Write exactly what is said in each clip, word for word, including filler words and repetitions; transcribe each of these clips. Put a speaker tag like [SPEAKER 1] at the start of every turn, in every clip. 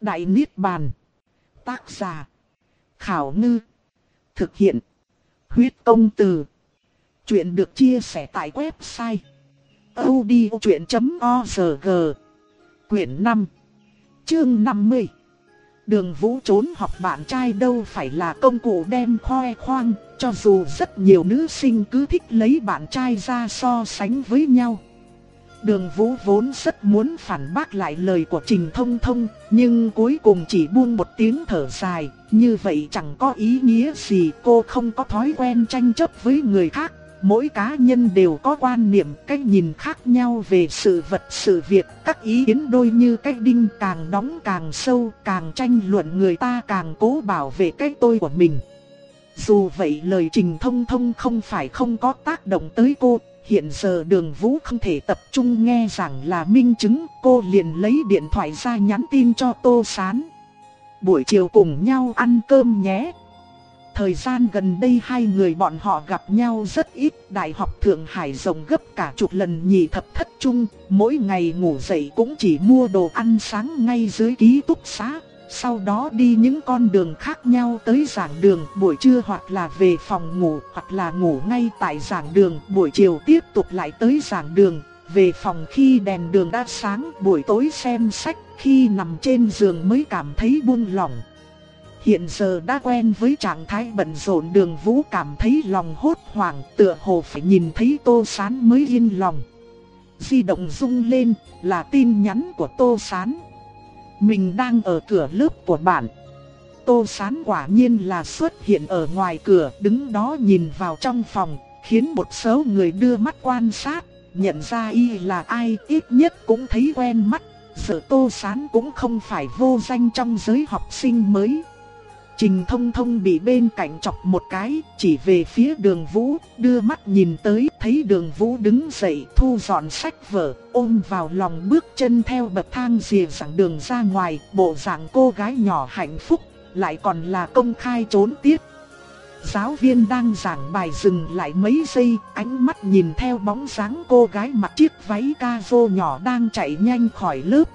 [SPEAKER 1] Đại Niết Bàn. Tác giả: Khảo Ngư. Thực hiện: Huyết Công Từ. Chuyện được chia sẻ tại website audiochuyện chấm org. Quyển năm, chương năm mươi. Đường Vũ trốn học bạn trai đâu phải là công cụ đem khoe khoang, cho dù rất nhiều nữ sinh cứ thích lấy bạn trai ra so sánh với nhau. Đường Vũ vốn rất muốn phản bác lại lời của Trình Thông Thông, nhưng cuối cùng chỉ buông một tiếng thở dài, như vậy chẳng có ý nghĩa gì. Cô không có thói quen tranh chấp với người khác, mỗi cá nhân đều có quan niệm, cách nhìn khác nhau về sự vật sự việc, các ý kiến đôi như cái đinh, càng đóng càng sâu, càng tranh luận người ta càng cố bảo vệ cái tôi của mình. Dù vậy lời Trình Thông Thông không phải không có tác động tới cô. Hiện giờ Đường Vũ không thể tập trung nghe giảng là minh chứng, cô liền lấy điện thoại ra nhắn tin cho Tô Sán. Buổi chiều cùng nhau ăn cơm nhé. Thời gian gần đây hai người bọn họ gặp nhau rất ít, Đại học Thượng Hải rộng gấp cả chục lần nhị thập thất trung, mỗi ngày ngủ dậy cũng chỉ mua đồ ăn sáng ngay dưới ký túc xá. Sau đó đi những con đường khác nhau tới giảng đường, buổi trưa hoặc là về phòng ngủ, hoặc là ngủ ngay tại giảng đường, buổi chiều tiếp tục lại tới giảng đường, về phòng khi đèn đường đã sáng, buổi tối xem sách, khi nằm trên giường mới cảm thấy buông lỏng. Hiện giờ đã quen với trạng thái bận rộn, Đường Vũ cảm thấy lòng hốt hoảng, tựa hồ phải nhìn thấy Tô Sán mới yên lòng. Di động rung lên, là tin nhắn của Tô Sán. Mình đang ở cửa lớp của bạn. Tô Sán quả nhiên là xuất hiện ở ngoài cửa, đứng đó nhìn vào trong phòng, khiến một số người đưa mắt quan sát, nhận ra y là ai ít nhất cũng thấy quen mắt. Giờ Tô Sán cũng không phải vô danh trong giới học sinh mới. Trình Thông Thông bị bên cạnh chọc một cái, chỉ về phía Đường Vũ, đưa mắt nhìn tới, thấy Đường Vũ đứng dậy thu dọn sách vở, ôm vào lòng bước chân theo bậc thang rìa giảng đường ra ngoài, bộ dạng cô gái nhỏ hạnh phúc, lại còn là công khai trốn tiết. Giáo viên đang giảng bài dừng lại mấy giây, ánh mắt nhìn theo bóng dáng cô gái mặc chiếc váy caro nhỏ đang chạy nhanh khỏi lớp.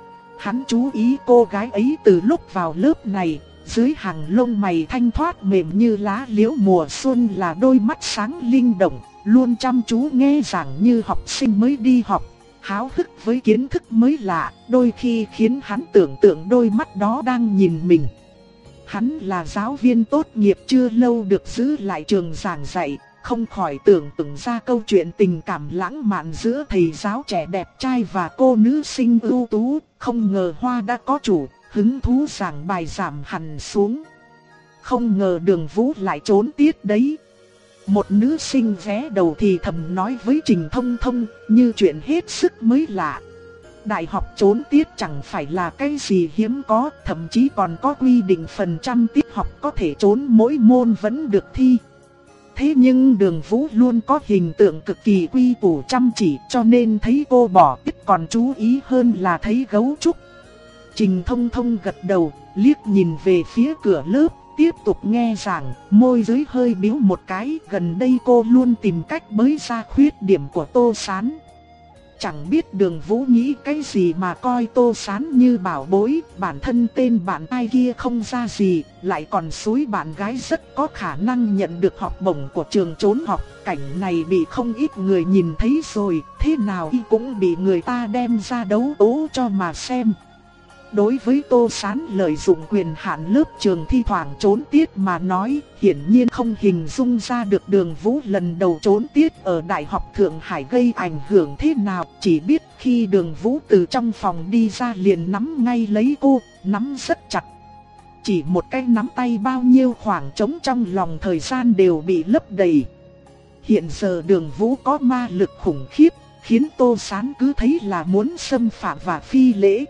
[SPEAKER 1] Hắn chú ý cô gái ấy từ lúc vào lớp này. Dưới hàng lông mày thanh thoát mềm như lá liễu mùa xuân là đôi mắt sáng linh động, luôn chăm chú nghe giảng như học sinh mới đi học, háo hức với kiến thức mới lạ, đôi khi khiến hắn tưởng tượng đôi mắt đó đang nhìn mình. Hắn là giáo viên tốt nghiệp chưa lâu được giữ lại trường giảng dạy, không khỏi tưởng tượng ra câu chuyện tình cảm lãng mạn giữa thầy giáo trẻ đẹp trai và cô nữ sinh ưu tú, không ngờ hoa đã có chủ. Hứng thú giảng bài giảm hẳn xuống. Không ngờ Đường Vũ lại trốn tiết đấy. Một nữ sinh ghé đầu thì thầm nói với Trình Thông Thông, như chuyện hết sức mới lạ. Đại học trốn tiết chẳng phải là cái gì hiếm có, thậm chí còn có quy định phần trăm tiết học có thể trốn, mỗi môn vẫn được thi. Thế nhưng Đường Vũ luôn có hình tượng cực kỳ quy củ chăm chỉ, cho nên thấy cô bỏ tiết còn chú ý hơn là thấy gấu trúc. Trình Thông Thông gật đầu, liếc nhìn về phía cửa lớp, tiếp tục nghe giảng, môi dưới hơi biếu một cái. Gần đây cô luôn tìm cách bới ra khuyết điểm của Tô Sán. Chẳng biết Đường Vũ nghĩ cái gì mà coi Tô Sán như bảo bối, bản thân tên bạn trai kia không ra gì, lại còn xúi bạn gái rất có khả năng nhận được học bổng của trường trốn học. Cảnh này bị không ít người nhìn thấy rồi, thế nào y cũng bị người ta đem ra đấu tố cho mà xem. Đối với Tô Sán lợi dụng quyền hạn lớp trường thi thoảng trốn tiết mà nói, hiển nhiên không hình dung ra được Đường Vũ lần đầu trốn tiết ở Đại học Thượng Hải gây ảnh hưởng thế nào. Chỉ biết khi Đường Vũ từ trong phòng đi ra liền nắm ngay lấy cô, nắm rất chặt. Chỉ một cái nắm tay bao nhiêu khoảng trống trong lòng thời gian đều bị lấp đầy. Hiện giờ Đường Vũ có ma lực khủng khiếp, khiến Tô Sán cứ thấy là muốn xâm phạm và phi lễ.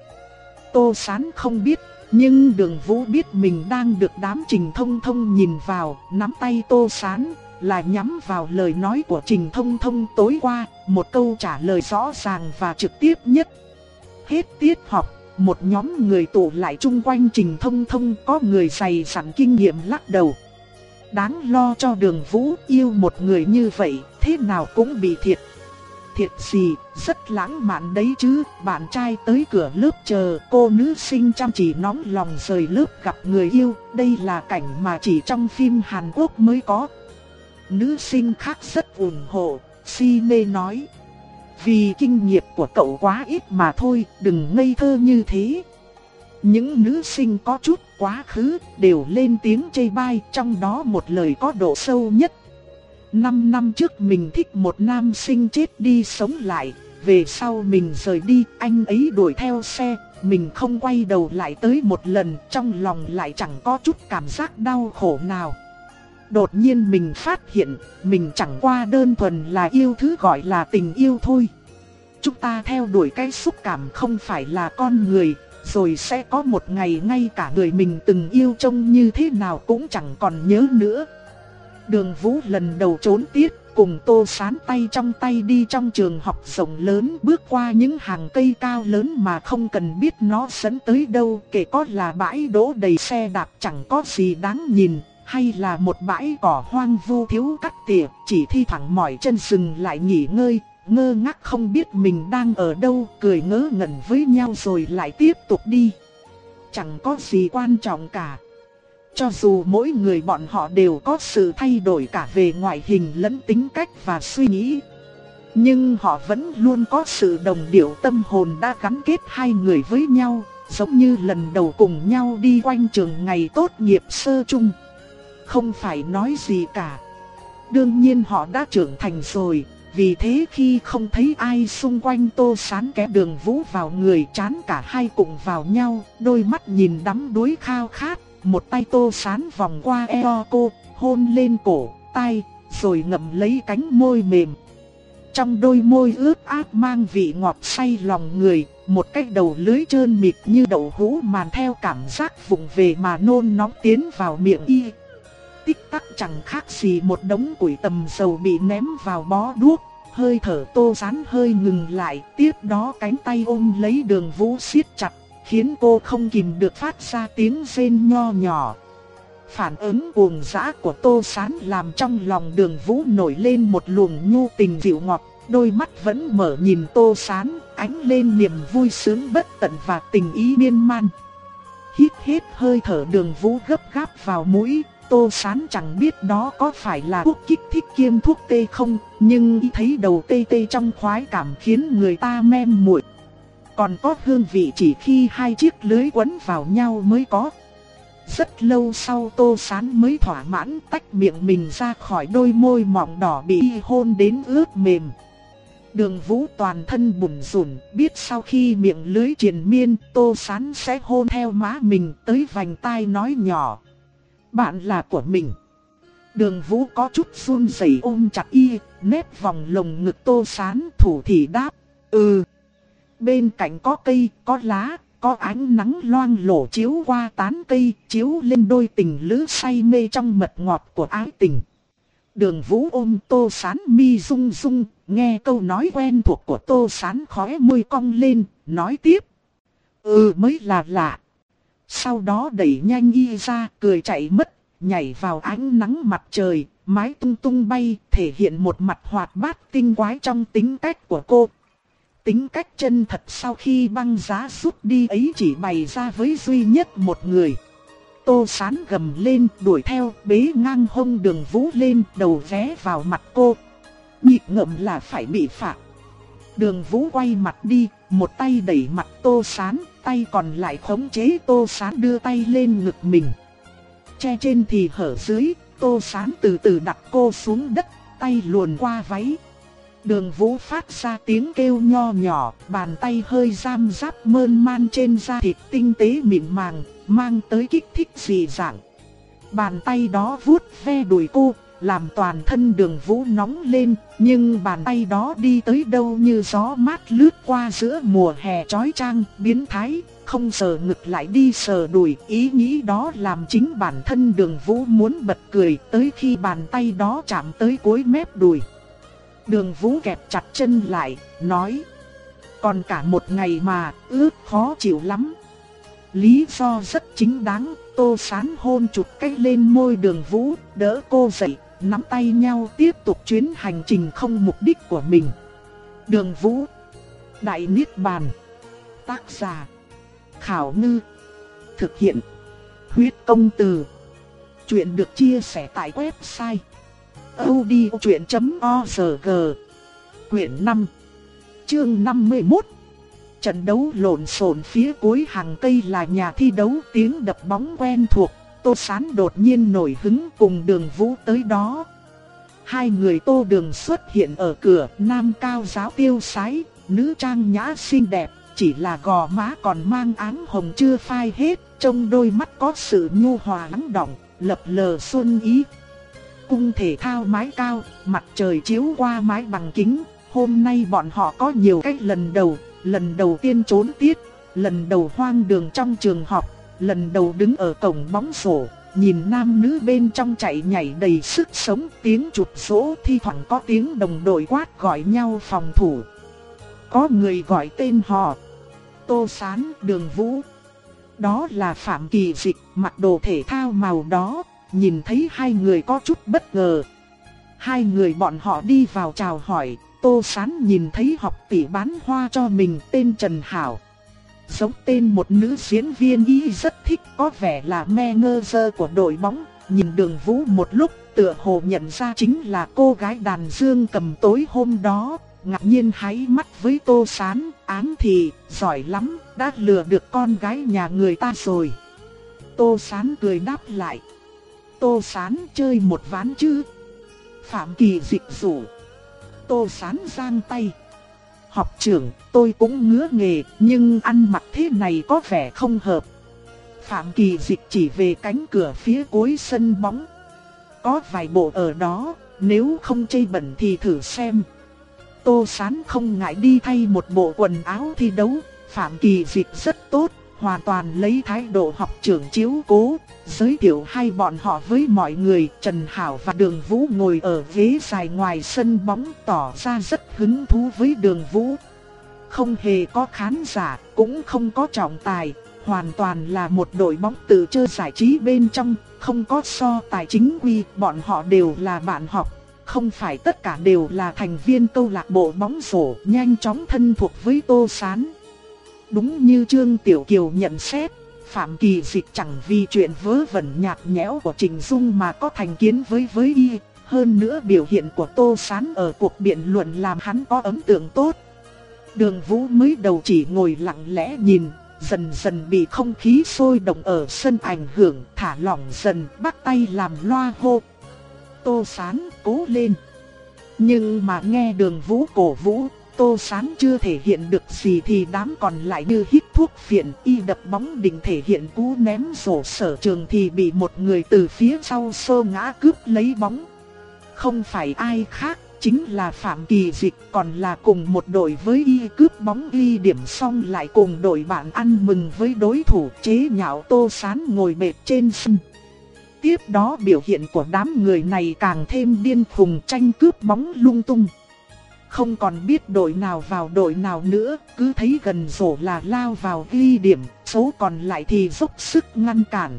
[SPEAKER 1] Tô Sán không biết, nhưng Đường Vũ biết mình đang được đám Trình Thông Thông nhìn vào, nắm tay Tô Sán là nhắm vào lời nói của Trình Thông Thông tối qua, một câu trả lời rõ ràng và trực tiếp nhất. Hết tiết học, một nhóm người tụ lại chung quanh Trình Thông Thông, có người dày dặn kinh nghiệm lắc đầu. Đáng lo cho Đường Vũ, yêu một người như vậy, thế nào cũng bị thiệt. thiệt gì, rất lãng mạn đấy chứ. Bạn trai tới cửa lớp chờ, cô nữ sinh chăm chỉ nóng lòng rời lớp gặp người yêu. Đây là cảnh mà chỉ trong phim Hàn Quốc mới có. Nữ sinh khác rất ủng hộ, si mê nói. Vì kinh nghiệm của cậu quá ít mà thôi, đừng ngây thơ như thế. Những nữ sinh có chút quá khứ đều lên tiếng chê bai, trong đó một lời có độ sâu nhất. Năm năm trước mình thích một nam sinh chết đi sống lại, về sau mình rời đi, anh ấy đuổi theo xe, mình không quay đầu lại tới một lần, trong lòng lại chẳng có chút cảm giác đau khổ nào. Đột nhiên mình phát hiện, mình chẳng qua đơn thuần là yêu thứ gọi là tình yêu thôi. Chúng ta theo đuổi cái xúc cảm không phải là con người, rồi sẽ có một ngày ngay cả người mình từng yêu trông như thế nào cũng chẳng còn nhớ nữa. Đường Vũ lần đầu trốn tiết, cùng Tô Sán tay trong tay đi trong trường học rộng lớn, bước qua những hàng cây cao lớn mà không cần biết nó dẫn tới đâu, kể có là bãi đỗ đầy xe đạp chẳng có gì đáng nhìn, hay là một bãi cỏ hoang vu thiếu cắt tỉa, chỉ thi thoảng mỏi chân dừng lại nghỉ ngơi, ngơ ngác không biết mình đang ở đâu, cười ngớ ngẩn với nhau rồi lại tiếp tục đi. Chẳng có gì quan trọng cả. Cho dù mỗi người bọn họ đều có sự thay đổi cả về ngoại hình lẫn tính cách và suy nghĩ, nhưng họ vẫn luôn có sự đồng điệu tâm hồn đã gắn kết hai người với nhau, giống như lần đầu cùng nhau đi quanh trường ngày tốt nghiệp sơ chung. Không phải nói gì cả. Đương nhiên họ đã trưởng thành rồi, vì thế khi không thấy ai xung quanh Tô Sán kéo Đường Vũ vào người, chán cả hai cùng vào nhau, đôi mắt nhìn đắm đuối khao khát. Một tay Tô Sán vòng qua eo cô, hôn lên cổ, tai, rồi ngậm lấy cánh môi mềm. Trong đôi môi ướt át mang vị ngọt say lòng người, một cái đầu lưỡi trơn mịt như đậu hũ màn theo cảm giác vụng về mà nôn nóng tiến vào miệng y. Tích tắc chẳng khác gì một đống củi tầm dầu bị ném vào bó đuốc, hơi thở Tô Sán hơi ngừng lại, tiếp đó cánh tay ôm lấy Đường Vũ siết chặt, khiến cô không kìm được phát ra tiếng rên nho nhỏ. Phản ứng cuồng dã của Tô Sán làm trong lòng Đường Vũ nổi lên một luồng nhu tình dịu ngọt, đôi mắt vẫn mở nhìn Tô Sán, ánh lên niềm vui sướng bất tận và tình ý miên man. Hít hết hơi thở Đường Vũ gấp gáp vào mũi, Tô Sán chẳng biết đó có phải là thuốc kích thích kiêm thuốc tê không, nhưng y thấy đầu tê tê trong khoái cảm khiến người ta mem muội. Còn có hương vị chỉ khi hai chiếc lưới quấn vào nhau mới có. Rất lâu sau Tô Sán mới thỏa mãn tách miệng mình ra khỏi đôi môi mọng đỏ bị y hôn đến ướt mềm. Đường Vũ toàn thân bủn rủn, biết sau khi miệng lưới triền miên, Tô Sán sẽ hôn theo má mình, tới vành tai nói nhỏ: "Bạn là của mình." Đường Vũ có chút run rẩy ôm chặt y, nép vòng lồng ngực Tô Sán, thủ thỉ đáp: "Ừ." Bên cạnh có cây, có lá, có ánh nắng loang lổ chiếu qua tán cây, chiếu lên đôi tình lữ say mê trong mật ngọt của ái tình. Đường Vũ ôm Tô Sán mi rung rung, nghe câu nói quen thuộc của Tô Sán, khóe môi cong lên, nói tiếp: "Ừ mới là lạ." Sau đó đẩy nhanh y ra, cười chạy mất, nhảy vào ánh nắng mặt trời, mái tung tung bay, thể hiện một mặt hoạt bát tinh quái trong tính cách của cô. Tính cách chân thật sau khi băng giá rút đi ấy chỉ bày ra với duy nhất một người. Tô Sán gầm lên đuổi theo, bế ngang hông Đường Vũ lên, đầu vé vào mặt cô. Nhịp ngậm là phải bị phạt. Đường Vũ quay mặt đi, một tay đẩy mặt Tô Sán, tay còn lại khống chế Tô Sán đưa tay lên ngực mình. Che trên thì hở dưới, Tô Sán từ từ đặt cô xuống đất, tay luồn qua váy. Đường Vũ phát ra tiếng kêu nho nhỏ, bàn tay hơi giam giáp mơn man trên da thịt tinh tế mịn màng, mang tới kích thích dị dạng. Bàn tay đó vuốt ve đùi cô, làm toàn thân Đường Vũ nóng lên, nhưng bàn tay đó đi tới đâu như gió mát lướt qua giữa mùa hè chói chang, biến thái, không sờ ngực lại đi sờ đùi. Ý nghĩ đó làm chính bản thân Đường Vũ muốn bật cười, tới khi bàn tay đó chạm tới cuối mép đùi. Đường Vũ kẹp chặt chân lại, nói: "Còn cả một ngày mà, ướt khó chịu lắm." Lý do rất chính đáng. Tô Sán hôn chụp cái lên môi Đường Vũ, đỡ cô dậy, nắm tay nhau tiếp tục chuyến hành trình không mục đích của mình. Đường Vũ, Đại Niết Bàn. Tác giả Khảo Ngư. Thực hiện Huyết Công Từ. Chuyện được chia sẻ tại website audiochuyện chấm org. Quyển năm, chương năm mươi mốt. Trận đấu lộn xộn phía cuối hàng cây là nhà thi đấu, tiếng đập bóng quen thuộc. Tô Sán đột nhiên nổi hứng cùng Đường Vũ tới đó. Hai người Tô Đường xuất hiện ở cửa, nam cao giáo tiêu sái, nữ trang nhã xinh đẹp, chỉ là gò má còn mang áng hồng chưa phai hết, trong đôi mắt có sự nhu hòa lắng đọng, lập lờ xuân ý. Cung thể thao mái cao, mặt trời chiếu qua mái bằng kính, hôm nay bọn họ có nhiều cách lần đầu, lần đầu tiên trốn tiết, lần đầu hoang đường trong trường học, lần đầu đứng ở cổng bóng rổ, nhìn nam nữ bên trong chạy nhảy đầy sức sống, tiếng chụp rỗ thi thoảng có tiếng đồng đội quát gọi nhau phòng thủ. Có người gọi tên họ Tô Sán, Đường Vũ. Đó là Phạm Kỳ Dịch, mặc đồ thể thao màu đó, nhìn thấy hai người có chút bất ngờ. Hai người bọn họ đi vào chào hỏi, Tô Sán nhìn thấy học tỷ bán hoa cho mình tên Trần Hảo. Giống tên một nữ diễn viên y rất thích, có vẻ là manager của đội bóng. Nhìn Đường Vũ một lúc, tựa hồ nhận ra chính là cô gái đàn dương cầm tối hôm đó, ngạc nhiên háy mắt với Tô Sán, ám thì, giỏi lắm, đã lừa được con gái nhà người ta rồi. Tô Sán cười đáp lại. Tô Sán chơi một ván chứ? Phạm Kỳ Dịch rủ. Tô Sán giang tay. Học trưởng, tôi cũng ngứa nghề, nhưng ăn mặc thế này có vẻ không hợp. Phạm Kỳ Dịch chỉ về cánh cửa phía cuối sân bóng. Có vài bộ ở đó, nếu không chê bẩn thì thử xem. Tô Sán không ngại đi thay một bộ quần áo thi đấu. Phạm Kỳ Dịch rất tốt, hoàn toàn lấy thái độ học trưởng chiếu cố, giới thiệu hai bọn họ với mọi người. Trần Hảo và Đường Vũ ngồi ở ghế dài ngoài sân bóng, tỏ ra rất hứng thú với Đường Vũ. Không hề có khán giả, cũng không có trọng tài, hoàn toàn là một đội bóng tự chơi giải trí bên trong, không có so tài chính quy, bọn họ đều là bạn học. Không phải tất cả đều là thành viên câu lạc bộ bóng rổ, nhanh chóng thân thuộc với Tô Sán. Đúng như Trương Tiểu Kiều nhận xét, Phạm Kỳ Dịch chẳng vì chuyện vớ vẩn nhạt nhẽo của Trình Dung mà có thành kiến với với y. Hơn nữa biểu hiện của Tô Sán ở cuộc biện luận làm hắn có ấn tượng tốt. Đường Vũ mới đầu chỉ ngồi lặng lẽ nhìn, dần dần bị không khí sôi động ở sân ảnh hưởng, thả lỏng dần, bắt tay làm loa hô. Tô Sán cố lên. Nhưng mà nghe Đường Vũ cổ vũ, Tô Sán chưa thể hiện được gì thì đám còn lại như hít thuốc phiện. Y đập bóng định thể hiện cú ném rổ sở trường thì bị một người từ phía sau xô ngã cướp lấy bóng. Không phải ai khác, chính là Phạm Kỳ Dịch, còn là cùng một đội với y. Cướp bóng ghi điểm xong lại cùng đội bạn ăn mừng với đối thủ, chế nhạo Tô Sán ngồi bệt trên sân. Tiếp đó biểu hiện của đám người này càng thêm điên khùng, tranh cướp bóng lung tung. Không còn biết đội nào vào đội nào nữa, cứ thấy gần rổ là lao vào ghi điểm, số còn lại thì dốc sức ngăn cản.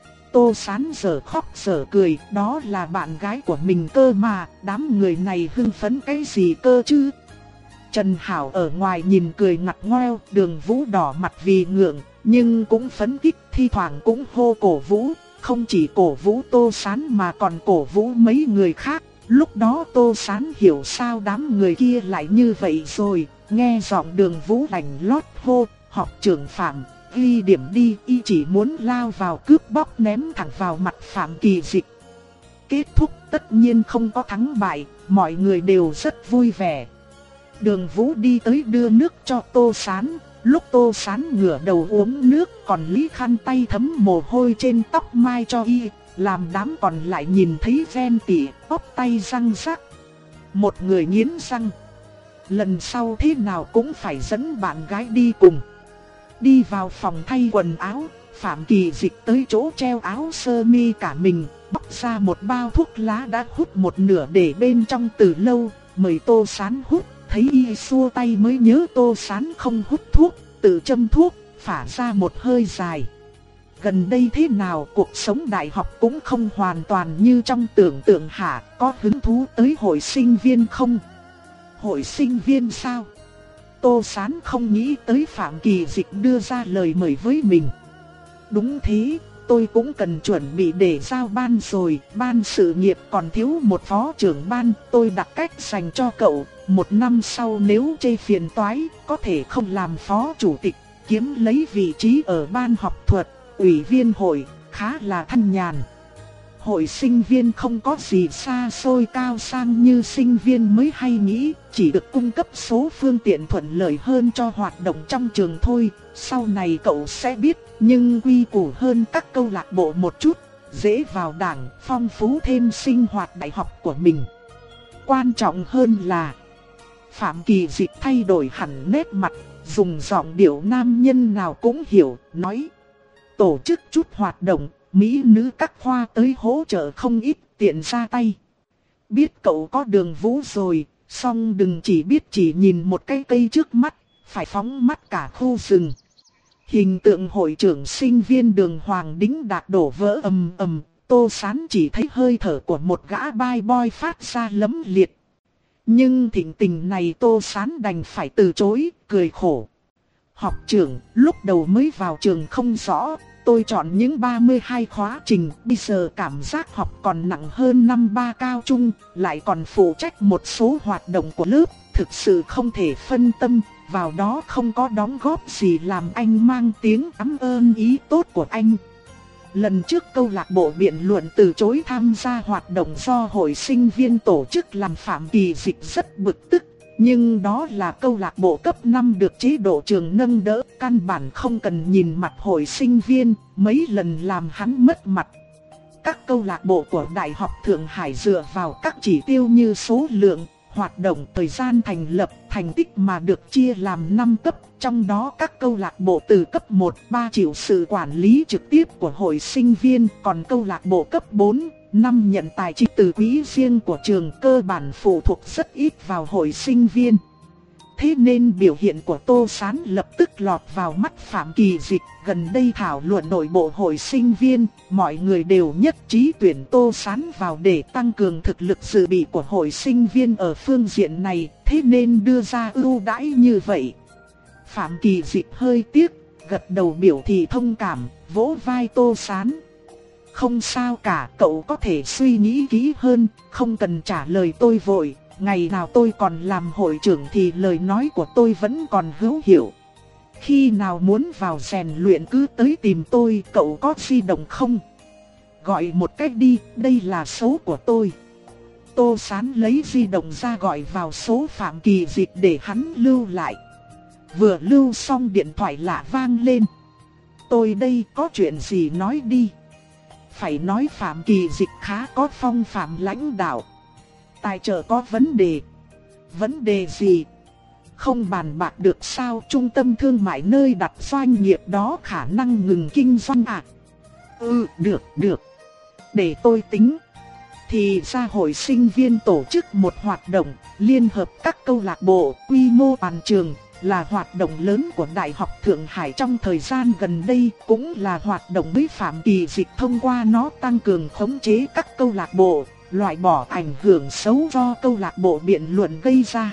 [SPEAKER 1] Tô Sán giờ khóc giờ cười, đó là bạn gái của mình cơ mà, đám người này hưng phấn cái gì cơ chứ? Trần Hảo ở ngoài nhìn cười ngặt ngoeo, Đường Vũ đỏ mặt vì ngượng, nhưng cũng phấn khích, thi thoảng cũng hô cổ vũ. Không chỉ cổ vũ Tô Sán mà còn cổ vũ mấy người khác. Lúc đó Tô Sán hiểu sao đám người kia lại như vậy rồi, nghe giọng Đường Vũ lạnh lót hô, học trưởng Phạm, ghi điểm đi, y chỉ muốn lao vào cướp bóc ném thẳng vào mặt Phạm Kỳ Dịch. Kết thúc tất nhiên không có thắng bại, mọi người đều rất vui vẻ. Đường Vũ đi tới đưa nước cho Tô Sán. Lúc Tô Sán ngửa đầu uống nước, còn lý khăn tay thấm mồ hôi trên tóc mai cho y, làm đám còn lại nhìn thấy ven tỉ, bóp tay răng rắc. Một người nghiến răng. Lần sau thế nào cũng phải dẫn bạn gái đi cùng. Đi vào phòng thay quần áo, Phạm Kỳ Dịch tới chỗ treo áo sơ mi cả mình, bóc ra một bao thuốc lá đã hút một nửa để bên trong từ lâu, mời Tô Sán hút. Thấy y xua tay mới nhớ Tô Sán không hút thuốc, tự châm thuốc, phả ra một hơi dài. Gần đây thế nào, cuộc sống đại học cũng không hoàn toàn như trong tưởng tượng hả, có hứng thú tới hội sinh viên không? Hội sinh viên sao? Tô Sán không nghĩ tới Phạm Kỳ Dịch đưa ra lời mời với mình. Đúng thế, tôi cũng cần chuẩn bị để giao ban rồi, ban sự nghiệp còn thiếu một phó trưởng ban, tôi đặt cách dành cho cậu, một năm sau nếu chê phiền toái, có thể không làm phó chủ tịch, kiếm lấy vị trí ở ban học thuật, ủy viên hội, khá là thanh nhàn. Hội sinh viên không có gì xa xôi cao sang như sinh viên mới hay nghĩ, chỉ được cung cấp số phương tiện thuận lợi hơn cho hoạt động trong trường thôi, sau này cậu sẽ biết, nhưng quy củ hơn các câu lạc bộ một chút, dễ vào đảng, phong phú thêm sinh hoạt đại học của mình. Quan trọng hơn là, Phạm Kỳ Dịch thay đổi hẳn nét mặt, dùng giọng điệu nam nhân nào cũng hiểu, nói: tổ chức chút hoạt động, mỹ nữ các khoa tới hỗ trợ không ít, tiện ra tay. Biết cậu có Đường Vũ rồi, song đừng chỉ biết chỉ nhìn một cái cây trước mắt, phải phóng mắt cả khu rừng. Hình tượng hội trưởng sinh viên Đường Hoàng đính đạt đổ vỡ ầm ầm, Tô Sán chỉ thấy hơi thở của một gã bad boy phát ra lấm liệt. Nhưng thỉnh tình này Tô Sán đành phải từ chối, cười khổ. Học trưởng, lúc đầu mới vào trường không rõ, tôi chọn những ba mươi hai khóa trình, bây giờ cảm giác học còn nặng hơn năm ba cao trung, lại còn phụ trách một số hoạt động của lớp, thực sự không thể phân tâm, vào đó không có đóng góp gì làm anh mang tiếng cảm ơn ý tốt của anh. Lần trước câu lạc bộ biện luận từ chối tham gia hoạt động do hội sinh viên tổ chức làm Phạm Kỳ Dịch rất bực tức. Nhưng đó là câu lạc bộ cấp năm được chế độ trường nâng đỡ, căn bản không cần nhìn mặt hội sinh viên, mấy lần làm hắn mất mặt. Các câu lạc bộ của Đại học Thượng Hải dựa vào các chỉ tiêu như số lượng, hoạt động, thời gian thành lập, thành tích mà được chia làm năm cấp, trong đó các câu lạc bộ từ cấp một, ba chịu sự quản lý trực tiếp của hội sinh viên, còn câu lạc bộ cấp bốn, năm nhận tài chính từ quỹ riêng của trường, cơ bản phụ thuộc rất ít vào hội sinh viên. Thế nên biểu hiện của Tô Sán lập tức lọt vào mắt Phạm Kỳ Dịch. Gần đây thảo luận nội bộ hội sinh viên, mọi người đều nhất trí tuyển Tô Sán vào để tăng cường thực lực dự bị của hội sinh viên ở phương diện này, thế nên đưa ra ưu đãi như vậy. Phạm Kỳ Dịch hơi tiếc, gật đầu biểu thị thông cảm, vỗ vai Tô Sán. Không sao cả, cậu có thể suy nghĩ kỹ hơn, không cần trả lời tôi vội. Ngày nào tôi còn làm hội trưởng thì lời nói của tôi vẫn còn hữu hiệu. Khi nào muốn vào rèn luyện cứ tới tìm tôi, cậu có di động không? Gọi một cách đi, đây là số của tôi. Tô Sán lấy di động ra gọi vào số Phạm Kỳ Dịch để hắn lưu lại. Vừa lưu xong điện thoại lạ vang lên. Tôi đây, có chuyện gì nói đi. Phải nói Phạm Kỳ Dịch khá có phong phạm lãnh đạo. Tài trợ có vấn đề. Vấn đề gì? Không bàn bạc được sao? Trung tâm thương mại nơi đặt doanh nghiệp đó khả năng ngừng kinh doanh à? Ừ, được, được. Để tôi tính. Thì ra hội sinh viên tổ chức một hoạt động, liên hợp các câu lạc bộ, quy mô toàn trường, là hoạt động lớn của Đại học Thượng Hải trong thời gian gần đây, cũng là hoạt động với Phạm Kỳ Dịch thông qua nó tăng cường khống chế các câu lạc bộ, loại bỏ ảnh hưởng xấu do câu lạc bộ biện luận gây ra.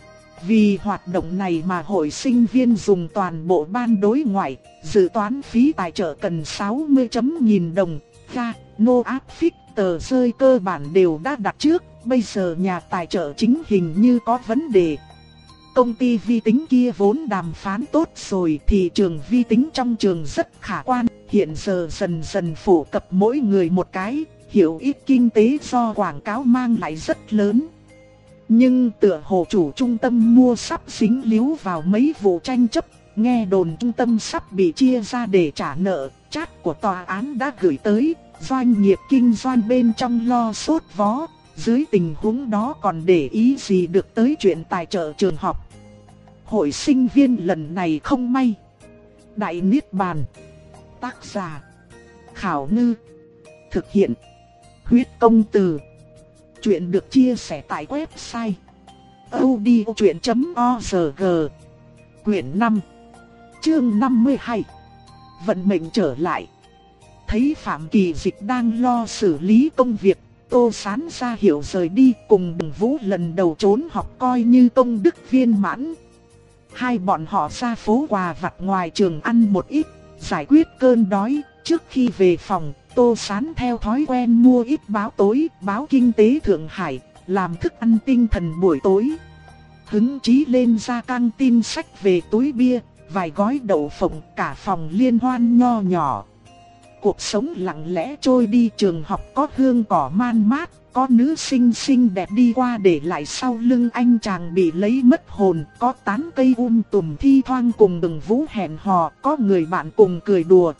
[SPEAKER 1] Vì hoạt động này mà hội sinh viên dùng toàn bộ ban đối ngoại, dự toán phí tài trợ cần sáu mươi nghìn đồng, ra, no áp phích, tờ rơi cơ bản đều đã đặt trước, bây giờ nhà tài trợ chính hình như có vấn đề. Công ty vi tính kia vốn đàm phán tốt rồi, thị trường vi tính trong trường rất khả quan, hiện giờ dần dần phổ cập mỗi người một cái, hiệu ích kinh tế do quảng cáo mang lại rất lớn. Nhưng tựa hồ chủ trung tâm mua sắp dính líu vào mấy vụ tranh chấp, nghe đồn trung tâm sắp bị chia ra để trả nợ, chat của tòa án đã gửi tới, doanh nghiệp kinh doanh bên trong lo sốt vó. Dưới tình huống đó còn để ý gì được tới chuyện tài trợ trường học. Hội sinh viên lần này không may. Đại Niết Bàn. Tác giả Khảo Ngư. Thực hiện Huyết Công Từ. Chuyện được chia sẻ tại website audiochuyện chấm org. Quyển năm, chương năm mươi hai. Vận mệnh trở lại. Thấy Phạm Kỳ Dịch đang lo xử lý công việc, Tô Sán ra hiệu rời đi, cùng Đường Vũ lần đầu trốn học coi như công đức viên mãn. Hai bọn họ ra phố quà vặt ngoài trường ăn một ít, giải quyết cơn đói. Trước khi về phòng, Tô Sán theo thói quen mua ít báo tối, báo Kinh tế Thượng Hải, làm thức ăn tinh thần buổi tối. Hứng chí lên ra căng tin sách về túi bia, vài gói đậu phộng, cả phòng liên hoan nho nhỏ. Cuộc sống lặng lẽ trôi đi, trường học có hương cỏ man mát, có nữ sinh xinh đẹp đi qua để lại sau lưng anh chàng bị lấy mất hồn, có tán cây um tùm thi thoảng cùng Đường Vũ hẹn hò, có người bạn cùng cười đùa.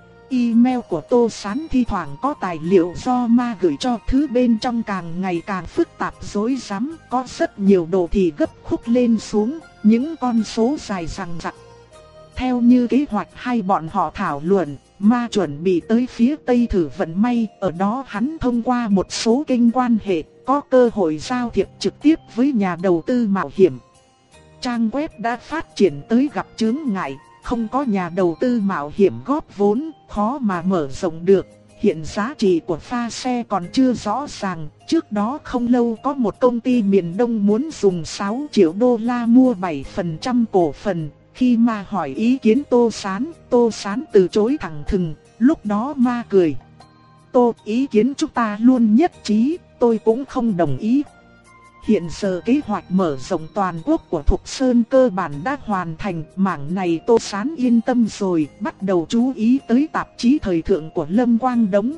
[SPEAKER 1] Email của Tô Sán thi thoảng có tài liệu do ma gửi cho, thứ bên trong càng ngày càng phức tạp rối rắm, có rất nhiều đồ thị gấp khúc lên xuống, những con số dài dằng dặc. Theo như kế hoạch hai bọn họ thảo luận, ma chuẩn bị tới phía Tây thử vận may, ở đó hắn thông qua một số kênh quan hệ, có cơ hội giao thiệp trực tiếp với nhà đầu tư mạo hiểm. Trang web đã phát triển tới gặp chướng ngại, không có nhà đầu tư mạo hiểm góp vốn, khó mà mở rộng được. Hiện giá trị của pha xe còn chưa rõ ràng, trước đó không lâu có một công ty miền Đông muốn dùng sáu triệu đô la mua bảy phần trăm cổ phần. Khi ma hỏi ý kiến Tô Sán, Tô Sán từ chối thẳng thừng, lúc đó ma cười. Tô, ý kiến chúng ta luôn nhất trí, tôi cũng không đồng ý. Hiện giờ kế hoạch mở rộng toàn quốc của Thục Sơn cơ bản đã hoàn thành, mảng này Tô Sán yên tâm rồi, bắt đầu chú ý tới tạp chí thời thượng của Lâm Quang Đống.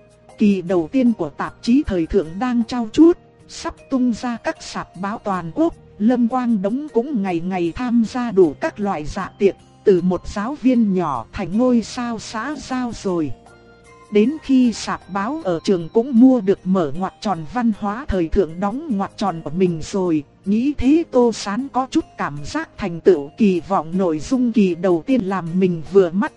[SPEAKER 1] Kỳ đầu tiên của tạp chí thời thượng đang trao chuốt, sắp tung ra các sạp báo toàn quốc. Lâm Quang Đống cũng ngày ngày tham gia đủ các loại dạ tiệc, từ một giáo viên nhỏ thành ngôi sao xã giao rồi. Đến khi sạp báo ở trường cũng mua được mở ngoặc tròn văn hóa thời thượng đóng ngoặc tròn của mình rồi, nghĩ thế Tô Sán có chút cảm giác thành tựu, kỳ vọng nội dung kỳ đầu tiên làm mình vừa mắt.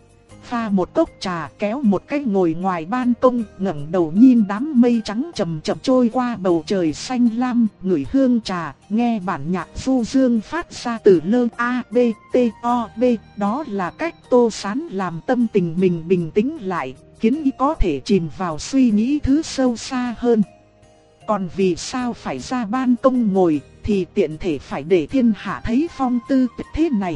[SPEAKER 1] Pha một cốc trà, kéo một cái ngồi ngoài ban công, ngẩng đầu nhìn đám mây trắng chậm chậm trôi qua bầu trời xanh lam, ngửi hương trà, nghe bản nhạc du dương phát ra từ lơ A B T O B, đó là cách Tô Sán làm tâm tình mình bình tĩnh lại, khiến y có thể chìm vào suy nghĩ thứ sâu xa hơn. Còn vì sao phải ra ban công ngồi, thì tiện thể phải để thiên hạ thấy phong tư thế này.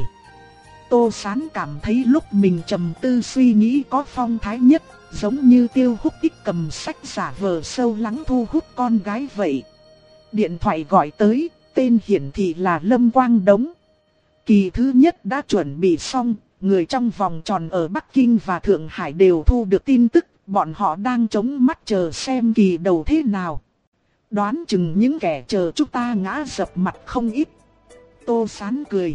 [SPEAKER 1] Tô Sán cảm thấy lúc mình trầm tư suy nghĩ có phong thái nhất, giống như Tiêu Húc Ích cầm sách giả vờ sâu lắng thu hút con gái vậy. Điện thoại gọi tới, tên hiển thị là Lâm Quang Đống. Kỳ thứ nhất đã chuẩn bị xong, người trong vòng tròn ở Bắc Kinh và Thượng Hải đều thu được tin tức, bọn họ đang chống mắt chờ xem kỳ đầu thế nào. Đoán chừng những kẻ chờ chúng ta ngã dập mặt không ít. Tô Sán cười.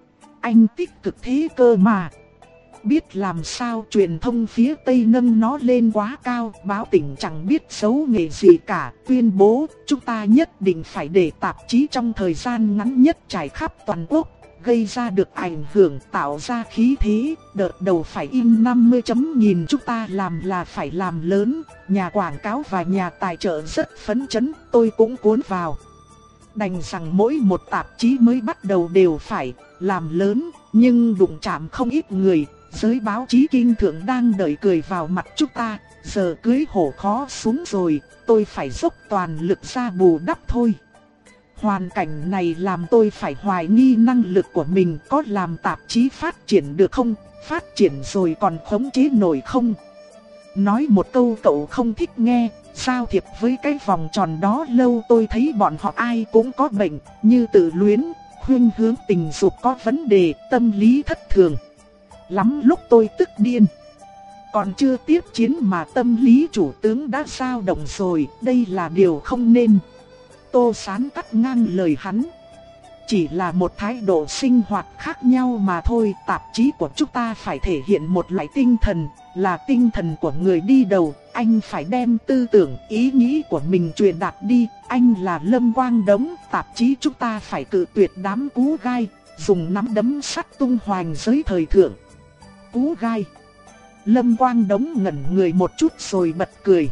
[SPEAKER 1] Anh tích cực thế cơ mà. Biết làm sao truyền thông phía Tây nâng nó lên quá cao, báo tỉnh chẳng biết xấu nghề gì cả, tuyên bố chúng ta nhất định phải để tạp chí trong thời gian ngắn nhất trải khắp toàn quốc, gây ra được ảnh hưởng, tạo ra khí thế. Đợt đầu phải in năm mươi chấm nghìn, chúng ta làm là phải làm lớn, nhà quảng cáo và nhà tài trợ rất phấn chấn, tôi cũng cuốn vào. Đành rằng mỗi một tạp chí mới bắt đầu đều phải làm lớn, nhưng đụng chạm không ít người. Giới báo chí kinh thượng đang đợi cười vào mặt chúng ta, giờ cưới hổ khó xuống rồi, tôi phải dốc toàn lực ra bù đắp thôi. Hoàn cảnh này làm tôi phải hoài nghi năng lực của mình, có làm tạp chí phát triển được không, phát triển rồi còn khống chế nổi không. Nói một câu cậu không thích nghe, giao thiệp với cái vòng tròn đó lâu tôi thấy bọn họ ai cũng có bệnh, như tự luyến, khuynh hướng tình dục có vấn đề, tâm lý thất thường. Lắm lúc tôi tức điên. Còn chưa tiếp chiến mà tâm lý chủ tướng đã dao động rồi, đây là điều không nên. Tô Sán cắt ngang lời hắn. Chỉ là một thái độ sinh hoạt khác nhau mà thôi. Tạp chí của chúng ta phải thể hiện một loại tinh thần, là tinh thần của người đi đầu. Anh phải đem tư tưởng, ý nghĩ của mình truyền đạt đi. Anh là Lâm Quang Đống, tạp chí chúng ta phải cự tuyệt đám cú gai, dùng nắm đấm sắt tung hoành giới thời thượng. Cú gai. Lâm Quang Đống ngẩn người một chút rồi bật cười.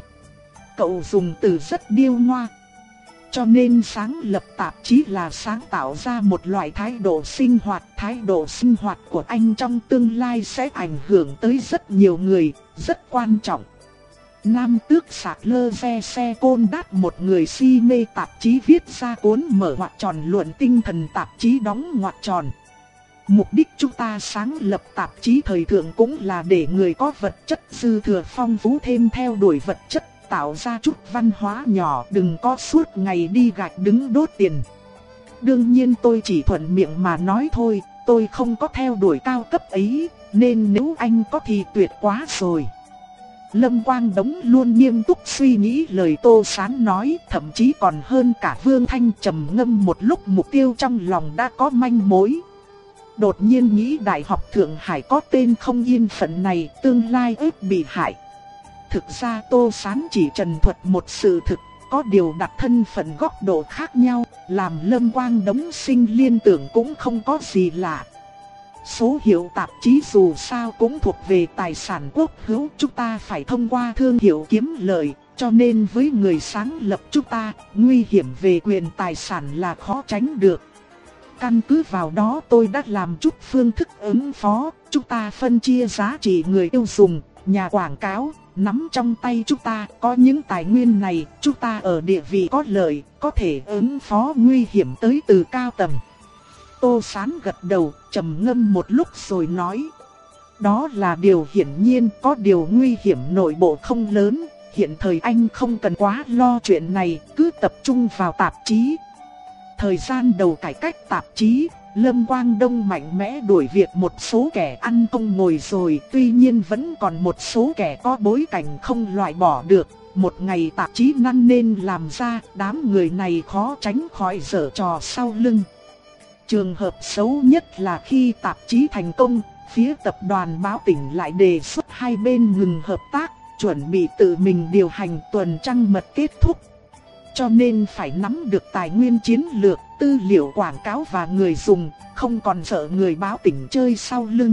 [SPEAKER 1] Cậu dùng từ rất điêu ngoa. Cho nên sáng lập tạp chí là sáng tạo ra một loại thái độ sinh hoạt. Thái độ sinh hoạt của anh trong tương lai sẽ ảnh hưởng tới rất nhiều người, rất quan trọng. Nam tước sạc lơ ve xe côn đát một người si mê tạp chí viết ra cuốn mở ngoặc tròn luận tinh thần tạp chí đóng ngoặc tròn. Mục đích chúng ta sáng lập tạp chí thời thượng cũng là để người có vật chất dư thừa phong phú thêm theo đuổi vật chất, tạo ra chút văn hóa nhỏ, đừng có suốt ngày đi gạch đứng đốt tiền. Đương nhiên tôi chỉ thuận miệng mà nói thôi, tôi không có theo đuổi cao cấp ấy, nên nếu anh có thì tuyệt quá rồi. Lâm Quang Đống luôn nghiêm túc suy nghĩ lời Tô Sán nói, thậm chí còn hơn cả Vương Thanh. Trầm ngâm một lúc, mục tiêu trong lòng đã có manh mối. Đột nhiên nghĩ Đại học Thượng Hải có tên không yên phận này, tương lai ếp bị hại. Thực ra Tô Sán chỉ trần thuật một sự thực, có điều đặt thân phận góc độ khác nhau, làm Lâm Quang Đống sinh liên tưởng cũng không có gì lạ. Số hiệu tạp chí dù sao cũng thuộc về tài sản quốc hữu, chúng ta phải thông qua thương hiệu kiếm lợi, cho nên với người sáng lập chúng ta, nguy hiểm về quyền tài sản là khó tránh được. Căn cứ vào đó tôi đã làm chút phương thức ứng phó, chúng ta phân chia giá trị người tiêu dùng, nhà quảng cáo, nắm trong tay chúng ta, có những tài nguyên này, chúng ta ở địa vị có lợi, có thể ứng phó nguy hiểm tới từ cao tầng. Tô Sán gật đầu, trầm ngâm một lúc rồi nói. Đó là điều hiển nhiên, có điều nguy hiểm nội bộ không lớn, hiện thời anh không cần quá lo chuyện này, cứ tập trung vào tạp chí. Thời gian đầu cải cách tạp chí, Lâm Quang Đông mạnh mẽ đuổi việc một số kẻ ăn không ngồi rồi, tuy nhiên vẫn còn một số kẻ có bối cảnh không loại bỏ được. Một ngày tạp chí năn nên làm ra, đám người này khó tránh khỏi giở trò sau lưng. Trường hợp xấu nhất là khi tạp chí thành công, phía tập đoàn báo tỉnh lại đề xuất hai bên ngừng hợp tác, chuẩn bị tự mình điều hành tuần trăng mật kết thúc. Cho nên phải nắm được tài nguyên chiến lược, tư liệu quảng cáo và người dùng, không còn sợ người báo tỉnh chơi sau lưng.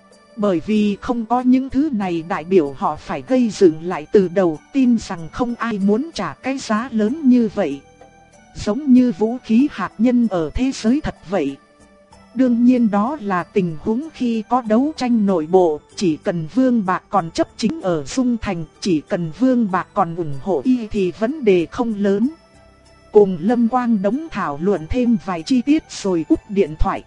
[SPEAKER 1] Bởi vì không có những thứ này đại biểu họ phải gây dựng lại từ đầu, tin rằng không ai muốn trả cái giá lớn như vậy. Giống như vũ khí hạt nhân ở thế giới thật vậy. Đương nhiên đó là tình huống khi có đấu tranh nội bộ, chỉ cần Vương Bạc còn chấp chính ở Dung Thành, chỉ cần Vương Bạc còn ủng hộ y thì vấn đề không lớn. Cùng Lâm Quang Đống thảo luận thêm vài chi tiết rồi cúp điện thoại.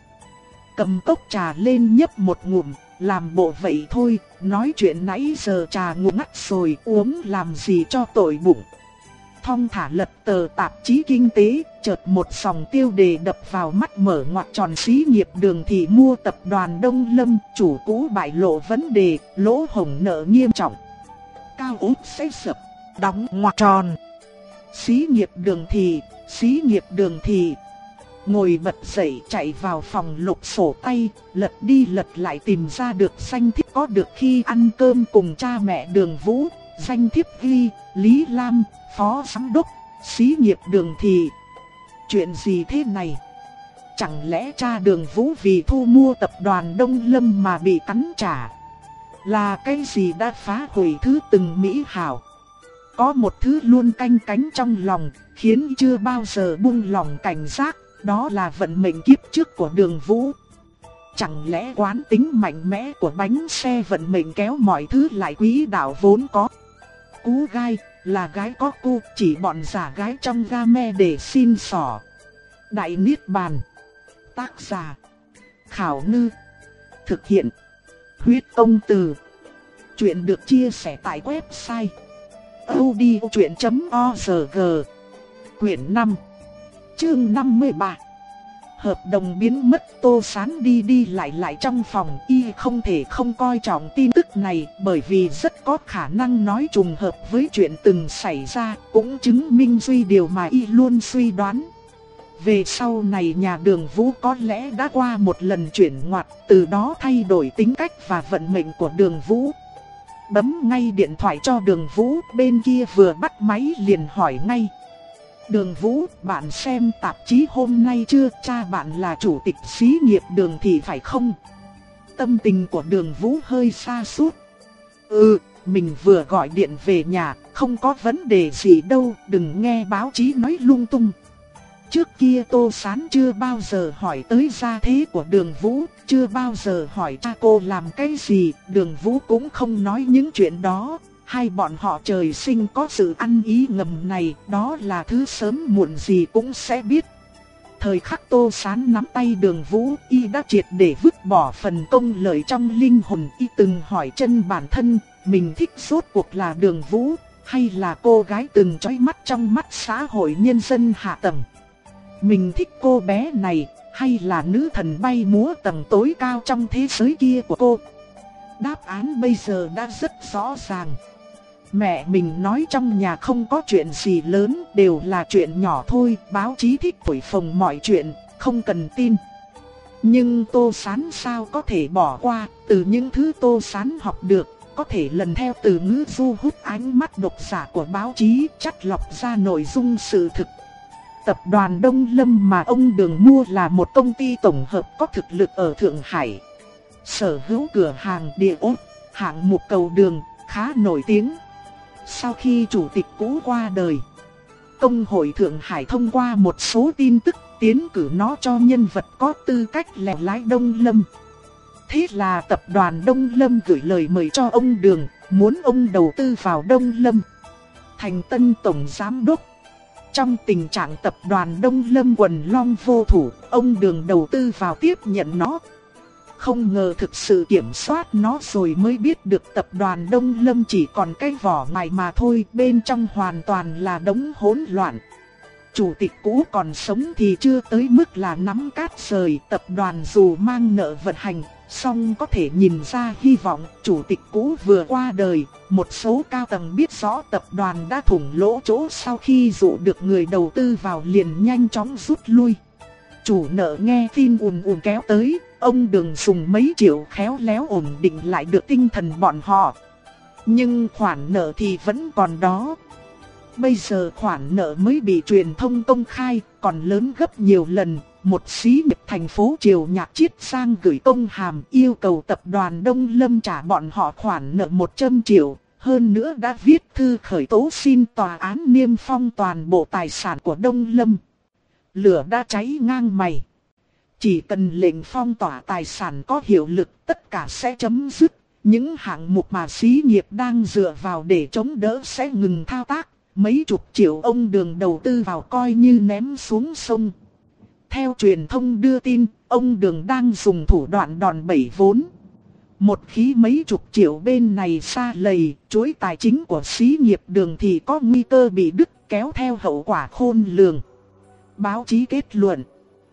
[SPEAKER 1] Cầm cốc trà lên nhấp một ngụm, làm bộ vậy thôi, nói chuyện nãy giờ trà ngủ ngắt rồi, uống làm gì cho tội bụng. Thong thả lật tờ tạp chí kinh tế, chợt một dòng tiêu đề đập vào mắt, mở ngoặc tròn xí nghiệp Đường Thị mua tập đoàn Đông Lâm, chủ cũ bại lộ vấn đề, lỗ hổng nợ nghiêm trọng. Cao ốc sẽ sập, đóng ngoặc tròn. Xí nghiệp Đường Thị, xí nghiệp Đường Thị. Ngồi bật dậy chạy vào phòng lục sổ tay, lật đi lật lại tìm ra được danh thiếp có được khi ăn cơm cùng cha mẹ Đường Vũ. Danh thiếp ghi, Lý Lam, Phó Giám đốc, xí nghiệp Đường Thị. Chuyện gì thế này? Chẳng lẽ cha Đường Vũ vì thu mua tập đoàn Đông Lâm mà bị cắn trả? Là cái gì đã phá hủy thứ từng mỹ hảo? Có một thứ luôn canh cánh trong lòng, khiến chưa bao giờ buông lòng cảnh giác, đó là vận mệnh kiếp trước của Đường Vũ. Chẳng lẽ quán tính mạnh mẽ của bánh xe vận mệnh kéo mọi thứ lại quỹ đạo vốn có? Cú gai là gái có cu, chỉ bọn giả gái trong game để xin xỏ. Đại Niết Bàn. Tác giả Khảo Ngư. Thực hiện Huyết Công Từ. Chuyện được chia sẻ tại website audiochuyện chấm org. Quyển năm, chương năm mươi ba. Hợp đồng biến mất. Tô Sán đi đi lại lại trong phòng, y không thể không coi trọng tin tức này, bởi vì rất có khả năng nói trùng hợp với chuyện từng xảy ra, cũng chứng minh duy điều mà y luôn suy đoán. Về sau này nhà Đường Vũ có lẽ đã qua một lần chuyển ngoặt, từ đó thay đổi tính cách và vận mệnh của Đường Vũ. Bấm ngay điện thoại cho Đường Vũ, bên kia vừa bắt máy liền hỏi ngay. Đường Vũ, bạn xem tạp chí hôm nay chưa? Cha bạn là chủ tịch xí nghiệp Đường Thị phải không? Tâm tình của Đường Vũ hơi sa sút. Ừ, mình vừa gọi điện về nhà, không có vấn đề gì đâu, đừng nghe báo chí nói lung tung. Trước kia Tô Sán chưa bao giờ hỏi tới gia thế của Đường Vũ, chưa bao giờ hỏi cha cô làm cái gì, Đường Vũ cũng không nói những chuyện đó. Hai bọn họ trời sinh có sự ăn ý ngầm này, đó là thứ sớm muộn gì cũng sẽ biết. Thời khắc Tô Sán nắm tay Đường Vũ, y đã triệt để vứt bỏ phần công lợi trong linh hồn. Y từng hỏi chân bản thân, mình thích rốt cuộc là Đường Vũ, hay là cô gái từng chói mắt trong mắt xã hội nhân dân hạ tầng. Mình thích cô bé này, hay là nữ thần bay múa tầng tối cao trong thế giới kia của cô. Đáp án bây giờ đã rất rõ ràng. Mẹ mình nói trong nhà không có chuyện gì lớn, đều là chuyện nhỏ thôi, báo chí thích thổi phồng mọi chuyện, không cần tin. Nhưng Tô Sán sao có thể bỏ qua, từ những thứ Tô Sán học được, có thể lần theo từ ngữ du hút ánh mắt độc giả của báo chí, chắt lọc ra nội dung sự thực. Tập đoàn Đông Lâm mà ông Đường mua là một công ty tổng hợp có thực lực ở Thượng Hải. Sở hữu cửa hàng địa ốt, hạng mục cầu đường, khá nổi tiếng. Sau khi chủ tịch cũ qua đời, Công hội Thượng Hải thông qua một số tin tức tiến cử nó cho nhân vật có tư cách lèo lái Đông Lâm. Thế là tập đoàn Đông Lâm gửi lời mời cho ông Đường, muốn ông đầu tư vào Đông Lâm, thành tân tổng giám đốc. Trong tình trạng tập đoàn Đông Lâm quần long vô thủ, ông Đường đầu tư vào tiếp nhận nó. Không ngờ thực sự kiểm soát nó rồi mới biết được tập đoàn Đông Lâm chỉ còn cái vỏ ngoài mà thôi, bên trong hoàn toàn là đống hỗn loạn. Chủ tịch cũ còn sống thì chưa tới mức là nắm cát rời, tập đoàn dù mang nợ vận hành, song có thể nhìn ra hy vọng. Chủ tịch cũ vừa qua đời, một số cao tầng biết rõ tập đoàn đã thủng lỗ chỗ, sau khi dụ được người đầu tư vào liền nhanh chóng rút lui. Chủ nợ nghe tin ùn ùn kéo tới, ông Đường dùng mấy triệu khéo léo ổn định lại được tinh thần bọn họ. Nhưng khoản nợ thì vẫn còn đó. Bây giờ khoản nợ mới bị truyền thông công khai, còn lớn gấp nhiều lần. Một xí nghiệp thành phố Triều Nhạc Chiết sang gửi công hàm yêu cầu tập đoàn Đông Lâm trả bọn họ khoản nợ một trăm triệu. Hơn nữa đã viết thư khởi tố xin tòa án niêm phong toàn bộ tài sản của Đông Lâm. Lửa đã cháy ngang mày. Chỉ cần lệnh phong tỏa tài sản có hiệu lực, tất cả sẽ chấm dứt. Những hạng mục mà xí nghiệp đang dựa vào để chống đỡ sẽ ngừng thao tác. Mấy chục triệu ông Đường đầu tư vào coi như ném xuống sông. Theo truyền thông đưa tin, ông Đường đang dùng thủ đoạn đòn bẩy vốn. Một khi mấy chục triệu bên này xa lầy, chuỗi tài chính của xí nghiệp Đường thì có nguy cơ bị đứt, kéo theo hậu quả khôn lường. Báo chí kết luận,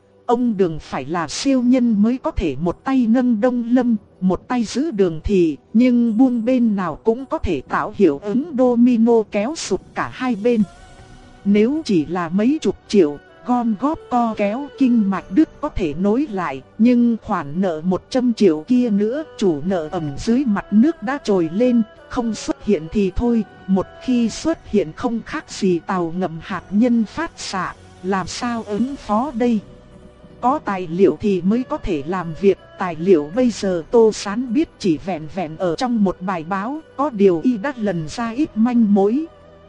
[SPEAKER 1] ông Đường phải là siêu nhân mới có thể một tay nâng Đông Lâm, một tay giữ Đường Thị, nhưng buông bên nào cũng có thể tạo hiệu ứng domino kéo sụp cả hai bên. Nếu chỉ là mấy chục triệu, gom góp co kéo kinh mạch đứt có thể nối lại, nhưng khoản nợ một trăm triệu kia nữa, chủ nợ ẩm dưới mặt nước đã trồi lên, không xuất hiện thì thôi, một khi xuất hiện không khác gì tàu ngầm hạt nhân phát xạ, làm sao ứng phó đây? Có tài liệu thì mới có thể làm việc, tài liệu bây giờ Tô Sán biết chỉ vẹn vẹn ở trong một bài báo, có điều y đã lần ra ít manh mối.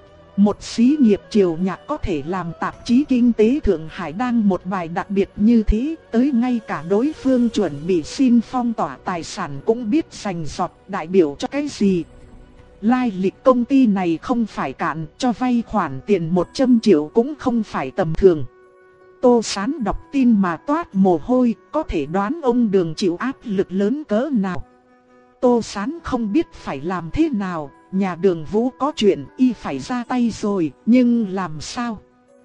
[SPEAKER 1] Một xí nghiệp Triều Nhạc có thể làm tạp chí kinh tế Thượng Hải đăng một bài đặc biệt như thế, tới ngay cả đối phương chuẩn bị xin phong tỏa tài sản cũng biết rành rọt đại biểu cho cái gì. Lai lịch công ty này không phải cạn, cho vay khoản tiền một trăm triệu cũng không phải tầm thường. Tô Sán đọc tin mà toát mồ hôi, có thể đoán ông Đường chịu áp lực lớn cỡ nào. Tô Sán không biết phải làm thế nào, nhà Đường Vũ có chuyện y phải ra tay rồi, nhưng làm sao?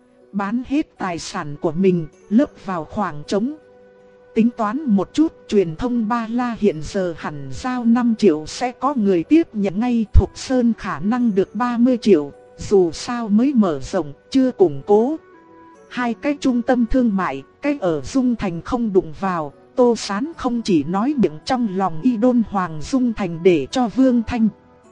[SPEAKER 1] Bán hết tài sản của mình, lấp vào khoảng trống. Tính toán một chút, truyền thông Ba La hiện giờ hẳn giao năm triệu sẽ có người tiếp nhận ngay. Thục Sơn khả năng được ba mươi triệu, dù sao mới mở rộng, chưa củng cố. Hai cái trung tâm thương mại, cái ở Dung Thành không đụng vào. Tô Sán không chỉ nói miệng, trong lòng y đôn Hoàng Dung Thành để cho Vương Thanh.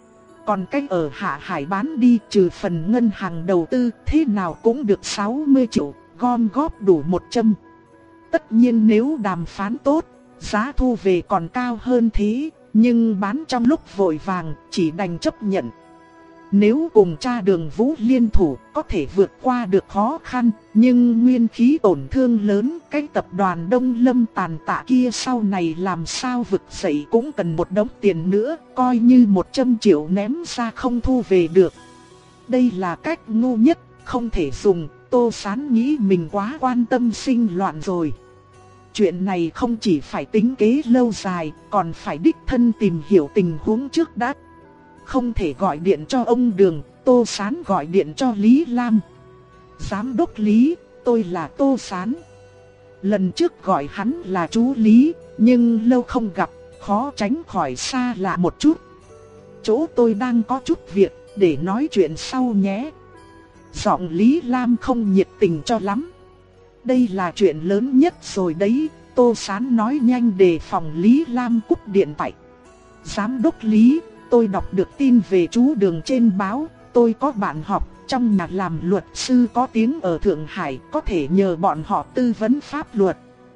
[SPEAKER 1] Còn cái ở Hạ Hải bán đi, trừ phần ngân hàng đầu tư, thế nào cũng được sáu mươi triệu, gom góp đủ một trăm. Tất nhiên nếu đàm phán tốt, giá thu về còn cao hơn thế, nhưng bán trong lúc vội vàng, chỉ đành chấp nhận. nếu cùng cha Đường Vũ liên thủ có thể vượt qua được khó khăn, nhưng nguyên khí tổn thương lớn, cái tập đoàn Đông Lâm tàn tạ kia sau này làm sao vực dậy cũng cần một đống tiền nữa, coi như một trăm triệu ném ra không thu về được. Đây là cách ngu nhất, không thể dùng. Tô Sán nghĩ mình quá quan tâm sinh loạn rồi. Chuyện này không chỉ phải tính kế lâu dài, còn phải đích thân tìm hiểu tình huống trước đã. Không thể gọi điện cho ông Đường, Tô Sán gọi điện cho Lý Lam. Giám đốc Lý, tôi là Tô Sán. Lần trước gọi hắn là chú Lý, nhưng lâu không gặp, khó tránh khỏi xa lạ một chút. Chỗ tôi đang có chút việc, để nói chuyện sau nhé. Giọng Lý Lam không nhiệt tình cho lắm. Đây là chuyện lớn nhất rồi đấy, Tô Sán nói nhanh để phòng Lý Lam cúp điện thoại. Giám đốc Lý, tôi đọc được tin về chú Đường trên báo, tôi có bạn học trong nhà làm luật sư có tiếng ở Thượng Hải, có thể nhờ bọn họ tư vấn pháp luật.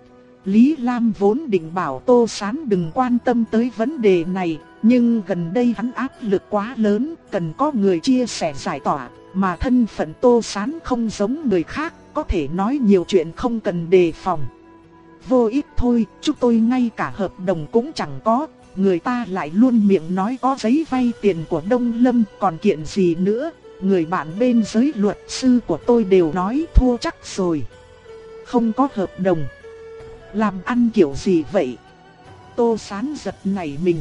[SPEAKER 1] Lý Lam vốn định bảo Tô Sán đừng quan tâm tới vấn đề này, nhưng gần đây hắn áp lực quá lớn, cần có người chia sẻ giải tỏa, mà thân phận Tô Sán không giống người khác, có thể nói nhiều chuyện không cần đề phòng. Vô ích thôi, chúng tôi ngay cả hợp đồng cũng chẳng có, người ta lại luôn miệng nói có giấy vay tiền của Đông Lâm, còn kiện gì nữa, người bạn bên giới luật sư của tôi đều nói thua chắc rồi. Không có hợp đồng. Làm ăn kiểu gì vậy? Tô Sán giật nảy mình.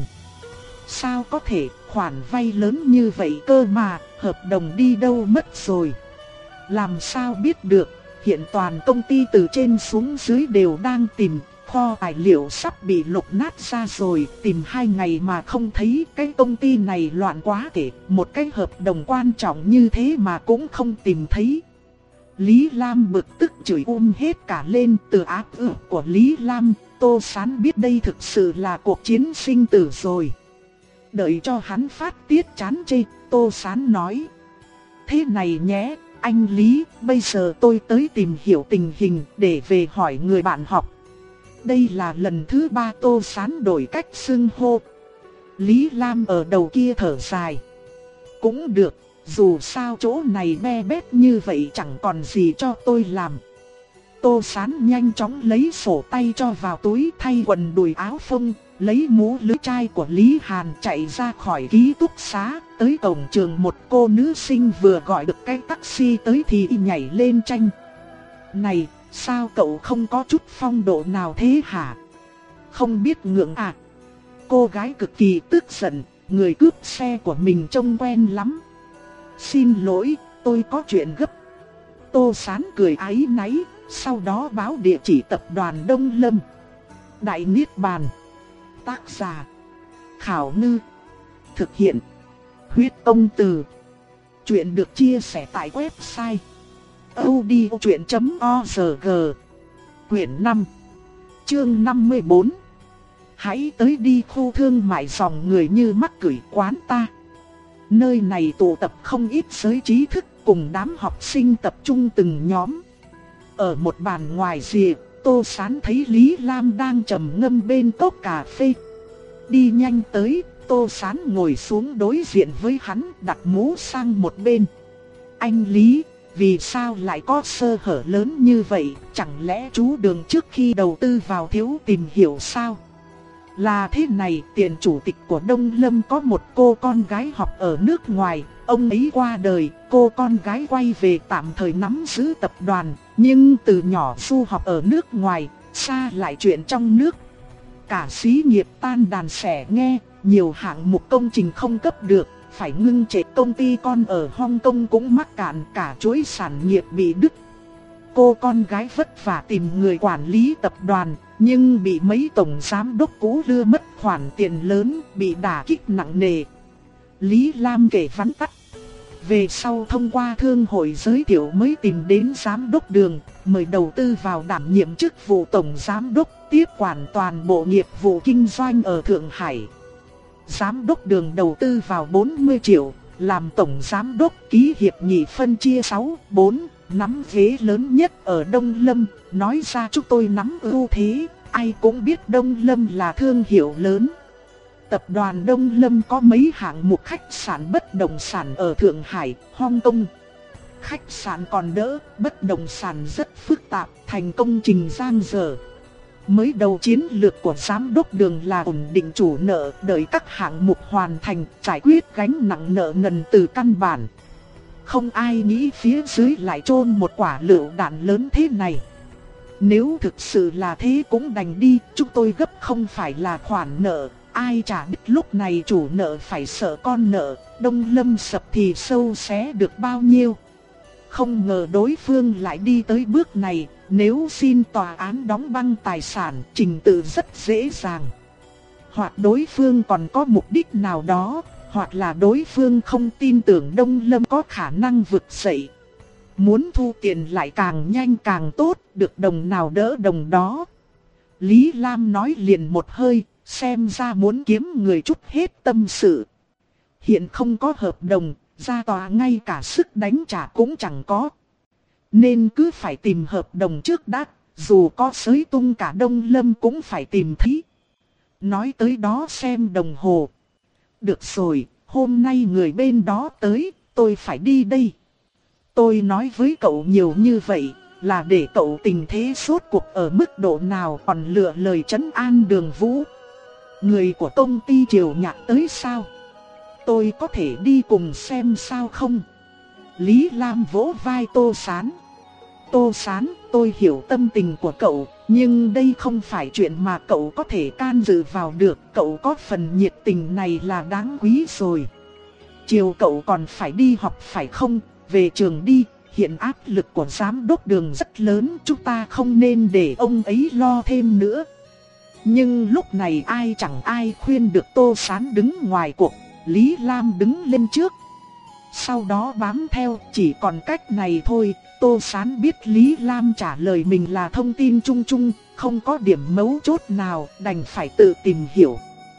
[SPEAKER 1] Sao có thể, khoản vay lớn như vậy cơ mà, hợp đồng đi đâu mất rồi? Làm sao biết được, hiện toàn công ty từ trên xuống dưới đều đang tìm, kho tài liệu sắp bị lục nát ra rồi, tìm hai ngày mà không thấy, cái công ty này loạn quá thể, một cái hợp đồng quan trọng như thế mà cũng không tìm thấy. Lý Lam bực tức chửi um hết cả lên. Từ áp ức của Lý Lam, Tô Sán biết đây thực sự là cuộc chiến sinh tử rồi. Đợi cho hắn phát tiết chán chê, Tô Sán nói: thế này nhé, anh Lý, bây giờ tôi tới tìm hiểu tình hình để về hỏi người bạn học. Đây là lần thứ ba Tô Sán đổi cách xưng hô. Lý Lam ở đầu kia thở dài. Cũng được, dù sao chỗ này be bét như vậy chẳng còn gì cho tôi làm. Tô Sán nhanh chóng lấy sổ tay cho vào túi, thay quần đùi áo phông, lấy mũ lưới chai của Lý Hàn chạy ra khỏi ký túc xá. Tới cổng trường một cô nữ sinh vừa gọi được cái taxi tới thì nhảy lên tranh. Này, sao cậu không có chút phong độ nào thế hả? Không biết ngượng à? Cô gái cực kỳ tức giận, người cướp xe của mình trông quen lắm. Xin lỗi, tôi có chuyện gấp. Tô Sán cười áy náy, sau đó báo địa chỉ tập đoàn Đông Lâm. Đại Niết Bàn. Tác giả: Khảo Ngư. Thực hiện: Huyết Công Từ. Chuyện được chia sẻ tại website audiochuyện chấm org. Quyển năm, chương năm mươi bốn. Hãy tới đi khu thương mại dòng người như mắc cưỡi quán ta. Nơi này tụ tập không ít giới trí thức cùng đám học sinh tập trung từng nhóm. Ở một bàn ngoài rìa, Tô Sán thấy Lý Lam đang trầm ngâm bên cốc cà phê. Đi nhanh tới, Tô Sán ngồi xuống đối diện với hắn, đặt mũ sang một bên. Anh Lý, vì sao lại có sơ hở lớn như vậy? Chẳng lẽ chú Đường trước khi đầu tư vào thiếu tìm hiểu sao? Là thế này, tiền chủ tịch của Đông Lâm có một cô con gái học ở nước ngoài. Ông ấy qua đời, cô con gái quay về tạm thời nắm giữ tập đoàn. Nhưng từ nhỏ du học ở nước ngoài, xa lại chuyện trong nước. Cả xí nghiệp tan đàn xẻ nghe, nhiều hạng mục công trình không cấp được, phải ngưng trệ. Công ty con ở Hong Kong cũng mắc cạn, cả chuỗi sản nghiệp bị đứt. Cô con gái vất vả tìm người quản lý tập đoàn, nhưng bị mấy tổng giám đốc cũ lừa mất khoản tiền lớn, bị đả kích nặng nề. Lý Lam kể vắn tắt. Về sau thông qua thương hội giới thiệu mới tìm đến giám đốc Đường, mời đầu tư vào đảm nhiệm chức vụ tổng giám đốc, tiếp quản toàn bộ nghiệp vụ kinh doanh ở Thượng Hải. Giám đốc Đường đầu tư vào bốn mươi triệu, làm tổng giám đốc, ký hiệp nghị phân chia sáu bốn, nắm ghế lớn nhất ở Đông Lâm. Nói ra chúng tôi nắm ưu thế, ai cũng biết Đông Lâm là thương hiệu lớn. Tập đoàn Đông Lâm có mấy hạng mục khách sạn bất động sản ở Thượng Hải, Hong Kong. Khách sạn còn đỡ, bất động sản rất phức tạp, thành công trình giang dở. Mới đầu chiến lược của giám đốc Đường là ổn định chủ nợ, đợi các hạng mục hoàn thành, giải quyết gánh nặng nợ nần từ căn bản. Không ai nghĩ phía dưới lại chôn một quả lựu đạn lớn thế này. Nếu thực sự là thế cũng đành đi, chúng tôi gấp không phải là khoản nợ, ai trả biết. Lúc này chủ nợ phải sợ con nợ, Đông Lâm sập thì sâu xé được bao nhiêu. Không ngờ đối phương lại đi tới bước này, nếu xin tòa án đóng băng tài sản, trình tự rất dễ dàng. Hoặc đối phương còn có mục đích nào đó, hoặc là đối phương không tin tưởng Đông Lâm có khả năng vực dậy. Muốn thu tiền lại càng nhanh càng tốt, được đồng nào đỡ đồng đó. Lý Lam nói liền một hơi, xem ra muốn kiếm người chút hết tâm sự. Hiện không có hợp đồng, ra tòa ngay cả sức đánh trả cũng chẳng có. Nên cứ phải tìm hợp đồng trước đã, dù có xới tung cả Đông Lâm cũng phải tìm thấy. Nói tới đó xem đồng hồ. Được rồi, hôm nay người bên đó tới, tôi phải đi đây. Tôi nói với cậu nhiều như vậy, là để cậu tình thế sốt cuộc ở mức độ nào, còn lựa lời trấn an Đường Vũ. Người của công ty Triều Nhạc tới sao? Tôi có thể đi cùng xem sao không? Lý Lam vỗ vai Tô Sán. Tô Sán, tôi hiểu tâm tình của cậu, nhưng đây không phải chuyện mà cậu có thể can dự vào được. Cậu có phần nhiệt tình này là đáng quý rồi. Chiều cậu còn phải đi học phải không? Về trường đi, hiện áp lực của giám đốc Đường rất lớn, chúng ta không nên để ông ấy lo thêm nữa. Nhưng lúc này ai chẳng ai khuyên được Tô Sán đứng ngoài cuộc. Lý Lam đứng lên trước, sau đó bám theo, chỉ còn cách này thôi. Tô Sán biết Lý Lam trả lời mình là thông tin chung chung, không có điểm mấu chốt nào, đành phải tự tìm hiểu.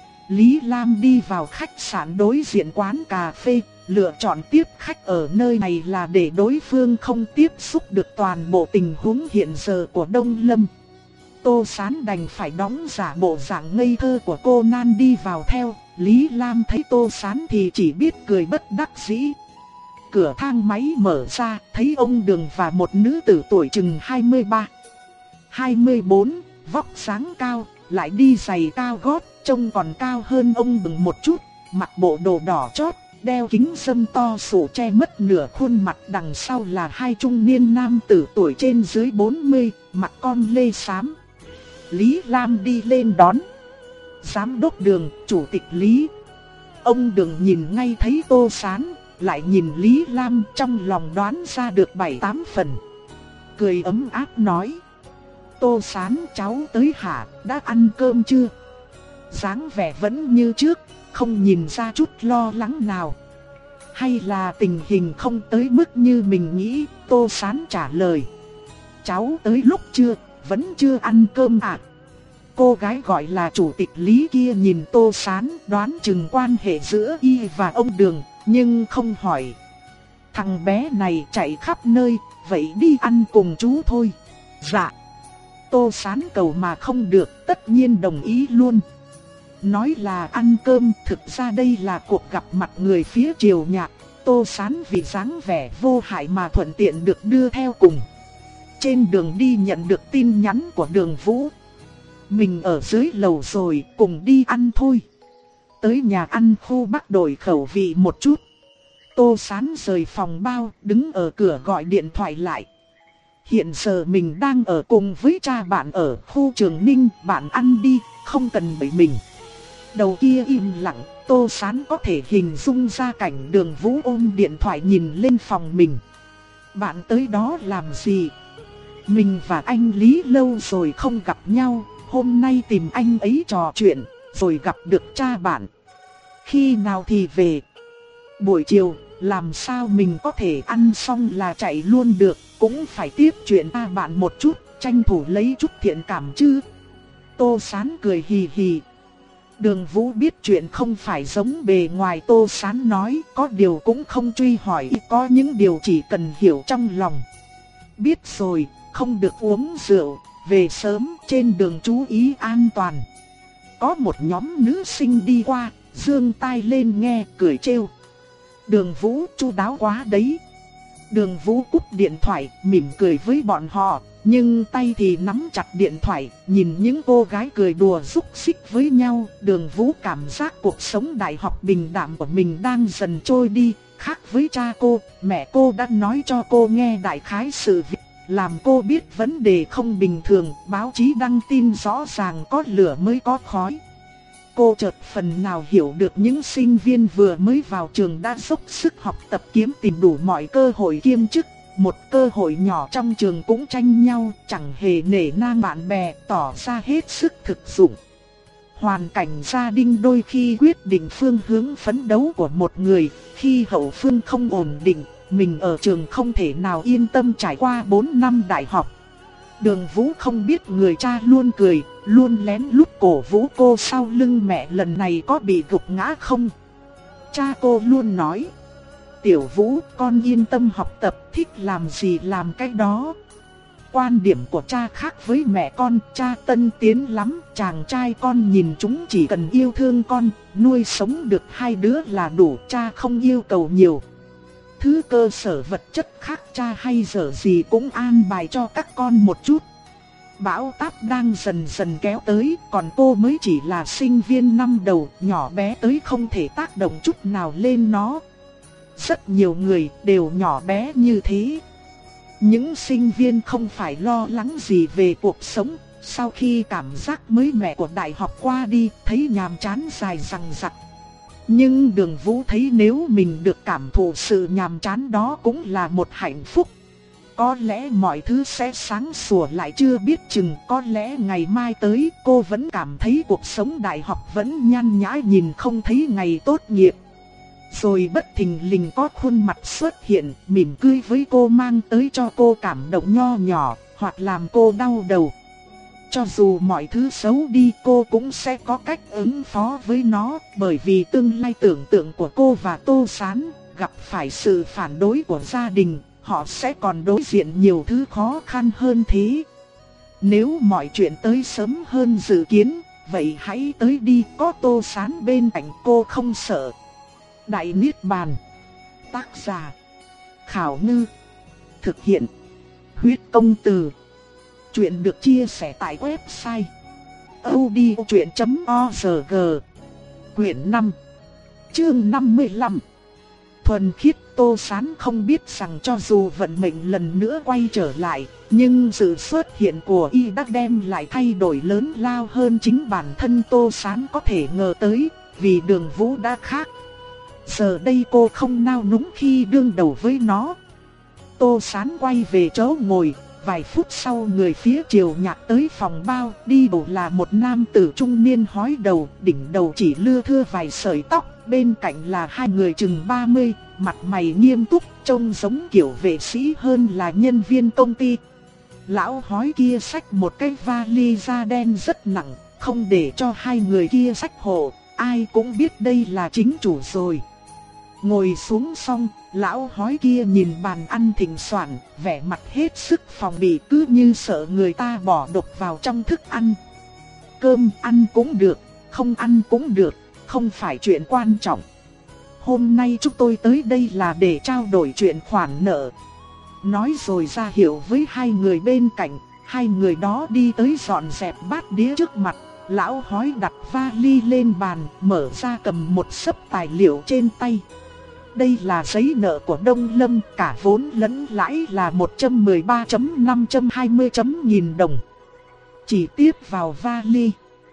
[SPEAKER 1] Lý Lam đi vào khách sạn đối diện quán cà phê, lựa chọn tiếp khách ở nơi này là để đối phương không tiếp xúc được toàn bộ tình huống hiện giờ của Đông Lâm. Tô Sán đành phải đóng giả bộ dạng ngây thơ của cô Nan đi vào theo. Lý Lam thấy Tô Sán thì chỉ biết cười bất đắc dĩ. Cửa thang máy mở ra, thấy ông Đường và một nữ tử tuổi chừng hai mươi ba, hai mươi bốn, vóc dáng cao, lại đi giày cao gót, trông còn cao hơn ông Đường một chút, mặc bộ đồ đỏ chót, đeo kính râm to sủ che mất nửa khuôn mặt. Đằng sau là hai trung niên nam tử tuổi trên dưới bốn mươi, mặc con lê xám. Lý Lam đi lên đón. Giám đốc Đường, chủ tịch Lý. Ông Đường nhìn ngay thấy Tô Sán, lại nhìn Lý Lam, trong lòng đoán ra được bảy tám phần. Cười ấm áp nói: Tô Sán, cháu tới hả, đã ăn cơm chưa? Dáng vẻ vẫn như trước, không nhìn ra chút lo lắng nào. Hay là tình hình không tới mức như mình nghĩ? Tô Sán trả lời: cháu tới lúc chưa, vẫn chưa ăn cơm à? Cô gái gọi là chủ tịch Lý kia nhìn Tô Sán, đoán chừng quan hệ giữa y và ông Đường, nhưng không hỏi. Thằng bé này chạy khắp nơi, vậy đi ăn cùng chú thôi. Dạ. Tô Sán cầu mà không được, tất nhiên đồng ý luôn. Nói là ăn cơm, thực ra đây là cuộc gặp mặt người phía Triều Nhạc. Tô Sán vì dáng vẻ vô hại mà thuận tiện được đưa theo cùng. Trên đường đi nhận được tin nhắn của Đường Vũ: mình ở dưới lầu rồi, cùng đi ăn thôi. Tới nhà ăn khu Bắc đổi khẩu vị một chút. Tô Sán rời phòng bao, đứng ở cửa gọi điện thoại lại. Hiện giờ mình đang ở cùng với cha bạn ở khu Trường Ninh, bạn ăn đi, không cần bởi mình. Đầu kia im lặng, Tô Sán có thể hình dung ra cảnh Đường Vũ ôm điện thoại nhìn lên phòng mình. Bạn tới đó làm gì? Mình và anh Lý lâu rồi không gặp nhau, hôm nay tìm anh ấy trò chuyện, rồi gặp được cha bạn. Khi nào thì về? Buổi chiều, làm sao mình có thể ăn xong là chạy luôn được, cũng phải tiếp chuyện ta bạn một chút, tranh thủ lấy chút thiện cảm chứ. Tô Sán cười hì hì. Đường Vũ biết chuyện không phải giống bề ngoài Tô Sán nói, có điều cũng không truy hỏi, có những điều chỉ cần hiểu trong lòng. Biết rồi, không được uống rượu, về sớm, trên đường chú ý an toàn. có một nhóm nữ sinh đi qua, giương tai lên nghe cười trêu. Đường Vũ chu đáo quá đấy. Đường Vũ cúp điện thoại, mỉm cười với bọn họ, nhưng tay thì nắm chặt điện thoại, nhìn những cô gái cười đùa rúc xích với nhau. Đường Vũ cảm giác cuộc sống đại học bình đạm của mình đang dần trôi đi, khác với cha cô, mẹ cô đã nói cho cô nghe đại khái sự việc, làm cô biết vấn đề không bình thường, báo chí đăng tin rõ ràng có lửa mới có khói. Cô chợt phần nào hiểu được những sinh viên vừa mới vào trường đã dốc sức học tập kiếm tìm đủ mọi cơ hội kiêm chức. Một cơ hội nhỏ trong trường cũng tranh nhau, chẳng hề nể nang bạn bè, tỏ ra hết sức thực dụng. Hoàn cảnh gia đình đôi khi quyết định phương hướng phấn đấu của một người, khi hậu phương không ổn định, mình ở trường không thể nào yên tâm trải qua bốn năm đại học. Đường Vũ không biết người cha luôn cười, luôn lén lút cổ vũ cô sau lưng mẹ lần này có bị gục ngã không. Cha cô luôn nói, Tiểu Vũ con yên tâm học tập, thích làm gì làm cái đó. Quan điểm của cha khác với mẹ con, cha tân tiến lắm, chàng trai con nhìn chúng chỉ cần yêu thương con, nuôi sống được hai đứa là đủ, cha không yêu cầu nhiều. Thứ cơ sở vật chất khác cha hay dở gì cũng an bài cho các con một chút. Bão táp đang dần dần kéo tới, còn cô mới chỉ là sinh viên năm đầu, nhỏ bé tới không thể tác động chút nào lên nó. Rất nhiều người đều nhỏ bé như thế. Những sinh viên không phải lo lắng gì về cuộc sống, sau khi cảm giác mới mẻ của đại học qua đi, thấy nhàm chán dài dằng dặc. Nhưng Đường Vũ thấy nếu mình được cảm thụ sự nhàm chán đó cũng là một hạnh phúc. Có lẽ mọi thứ sẽ sáng sủa lại chưa biết chừng, có lẽ ngày mai tới cô vẫn cảm thấy cuộc sống đại học vẫn nhan nhã nhìn không thấy ngày tốt nghiệp. Rồi bất thình lình có khuôn mặt xuất hiện, mỉm cười với cô mang tới cho cô cảm động nho nhỏ, hoặc làm cô đau đầu. Cho dù mọi thứ xấu đi cô cũng sẽ có cách ứng phó với nó, bởi vì tương lai tưởng tượng của cô và Tô Sán gặp phải sự phản đối của gia đình, họ sẽ còn đối diện nhiều thứ khó khăn hơn thế. Nếu mọi chuyện tới sớm hơn dự kiến, vậy hãy tới đi, có Tô Sán bên cạnh cô không sợ. Đại Niết Bàn. Tác giả Khảo Ngư. Thực hiện Huyết Công Từ. Chuyện được chia sẻ tại website audiochuyện chấm org. Quyển năm, chương năm mươi lăm. Thuần khiết. Tô Sán không biết rằng cho dù vận mệnh lần nữa quay trở lại, nhưng sự xuất hiện của y đã đem lại thay đổi lớn lao hơn chính bản thân Tô Sán có thể ngờ tới, vì Đường Vũ đã khác. Giờ đây cô không nao núng khi đương đầu với nó. Tô Sán quay về chỗ ngồi, vài phút sau người phía Triều Nhạc tới phòng bao, đi đầu là một nam tử trung niên hói đầu, đỉnh đầu chỉ lưa thưa vài sợi tóc, bên cạnh là hai người chừng ba mươi, mặt mày nghiêm túc, trông giống kiểu vệ sĩ hơn là nhân viên công ty. Lão hói kia xách một cái vali da đen rất nặng, không để cho hai người kia xách hộ, ai cũng biết đây là chính chủ rồi. Ngồi xuống xong, lão hói kia nhìn bàn ăn thịnh soạn, vẻ mặt hết sức phòng bị, cứ như sợ người ta bỏ độc vào trong thức ăn. Cơm ăn cũng được, không ăn cũng được, không phải chuyện quan trọng. Hôm nay chúng tôi tới đây là để trao đổi chuyện khoản nợ. Nói rồi ra hiệu với hai người bên cạnh, hai người đó đi tới dọn dẹp bát đĩa trước mặt. Lão hói đặt vali lên bàn, mở ra cầm một xấp tài liệu trên tay. Đây là giấy nợ của Đông Lâm, cả vốn lẫn lãi là một trăm mười ba phẩy năm trăm hai mươi nghìn đồng. Chỉ tiếp vào vali.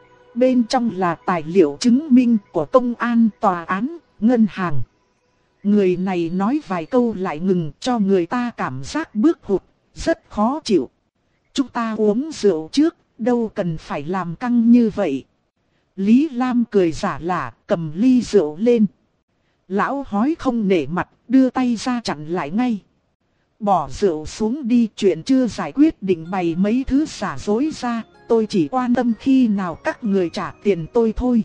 [SPEAKER 1] Bên trong là tài liệu chứng minh của công an, tòa án, ngân hàng. Người này nói vài câu lại ngừng, cho người ta cảm giác bước hụt, rất khó chịu. Chúng ta uống rượu trước, đâu cần phải làm căng như vậy. Lý Lam cười giả lả, cầm ly rượu lên. Lão hói không nể mặt, đưa tay ra chặn lại ngay. Bỏ rượu xuống đi, chuyện chưa giải quyết định bày mấy thứ giả dối ra, tôi chỉ quan tâm khi nào các người trả tiền tôi thôi.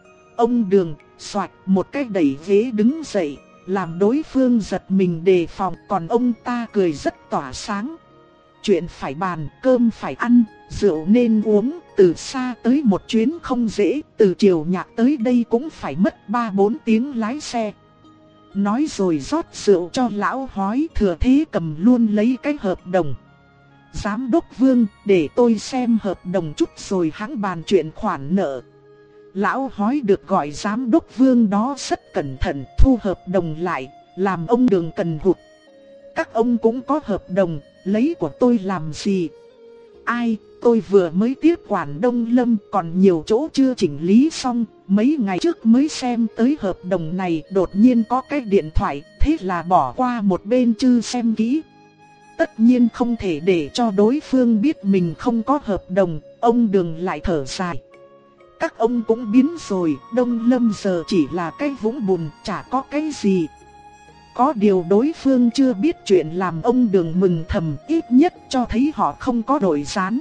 [SPEAKER 1] Ông Đường, xoạch một cái đẩy ghế đứng dậy, làm đối phương giật mình đề phòng, còn ông ta cười rất tỏa sáng. chuyện phải bàn, cơm phải ăn, rượu nên uống, từ xa tới một chuyến không dễ, từ Triều Nhạc tới đây cũng phải mất ba bốn tiếng lái xe. Nói rồi rót rượu cho lão hói, thừa thế cầm luôn lấy cái hợp đồng. Giám đốc Vương, để tôi xem hợp đồng chút rồi hãng bàn chuyện khoản nợ. Lão hói được gọi giám đốc Vương đó rất cẩn thận, thu hợp đồng lại, làm ông Đường cần hụt. Các ông cũng có hợp đồng, lấy của tôi làm gì? Ai, tôi vừa mới tiếp quản Đông Lâm, còn nhiều chỗ chưa chỉnh lý xong, mấy ngày trước mới xem tới hợp đồng này, đột nhiên có cái điện thoại, thế là bỏ qua một bên chưa xem kỹ. Tất nhiên không thể để cho đối phương biết mình không có hợp đồng, ông Đường lại thở dài. Các ông cũng biến rồi, Đông Lâm giờ chỉ là cái vũng bùn, chả có cái gì. Có điều đối phương chưa biết chuyện làm ông Đường mừng thầm, ít nhất cho thấy họ không có đổi gián.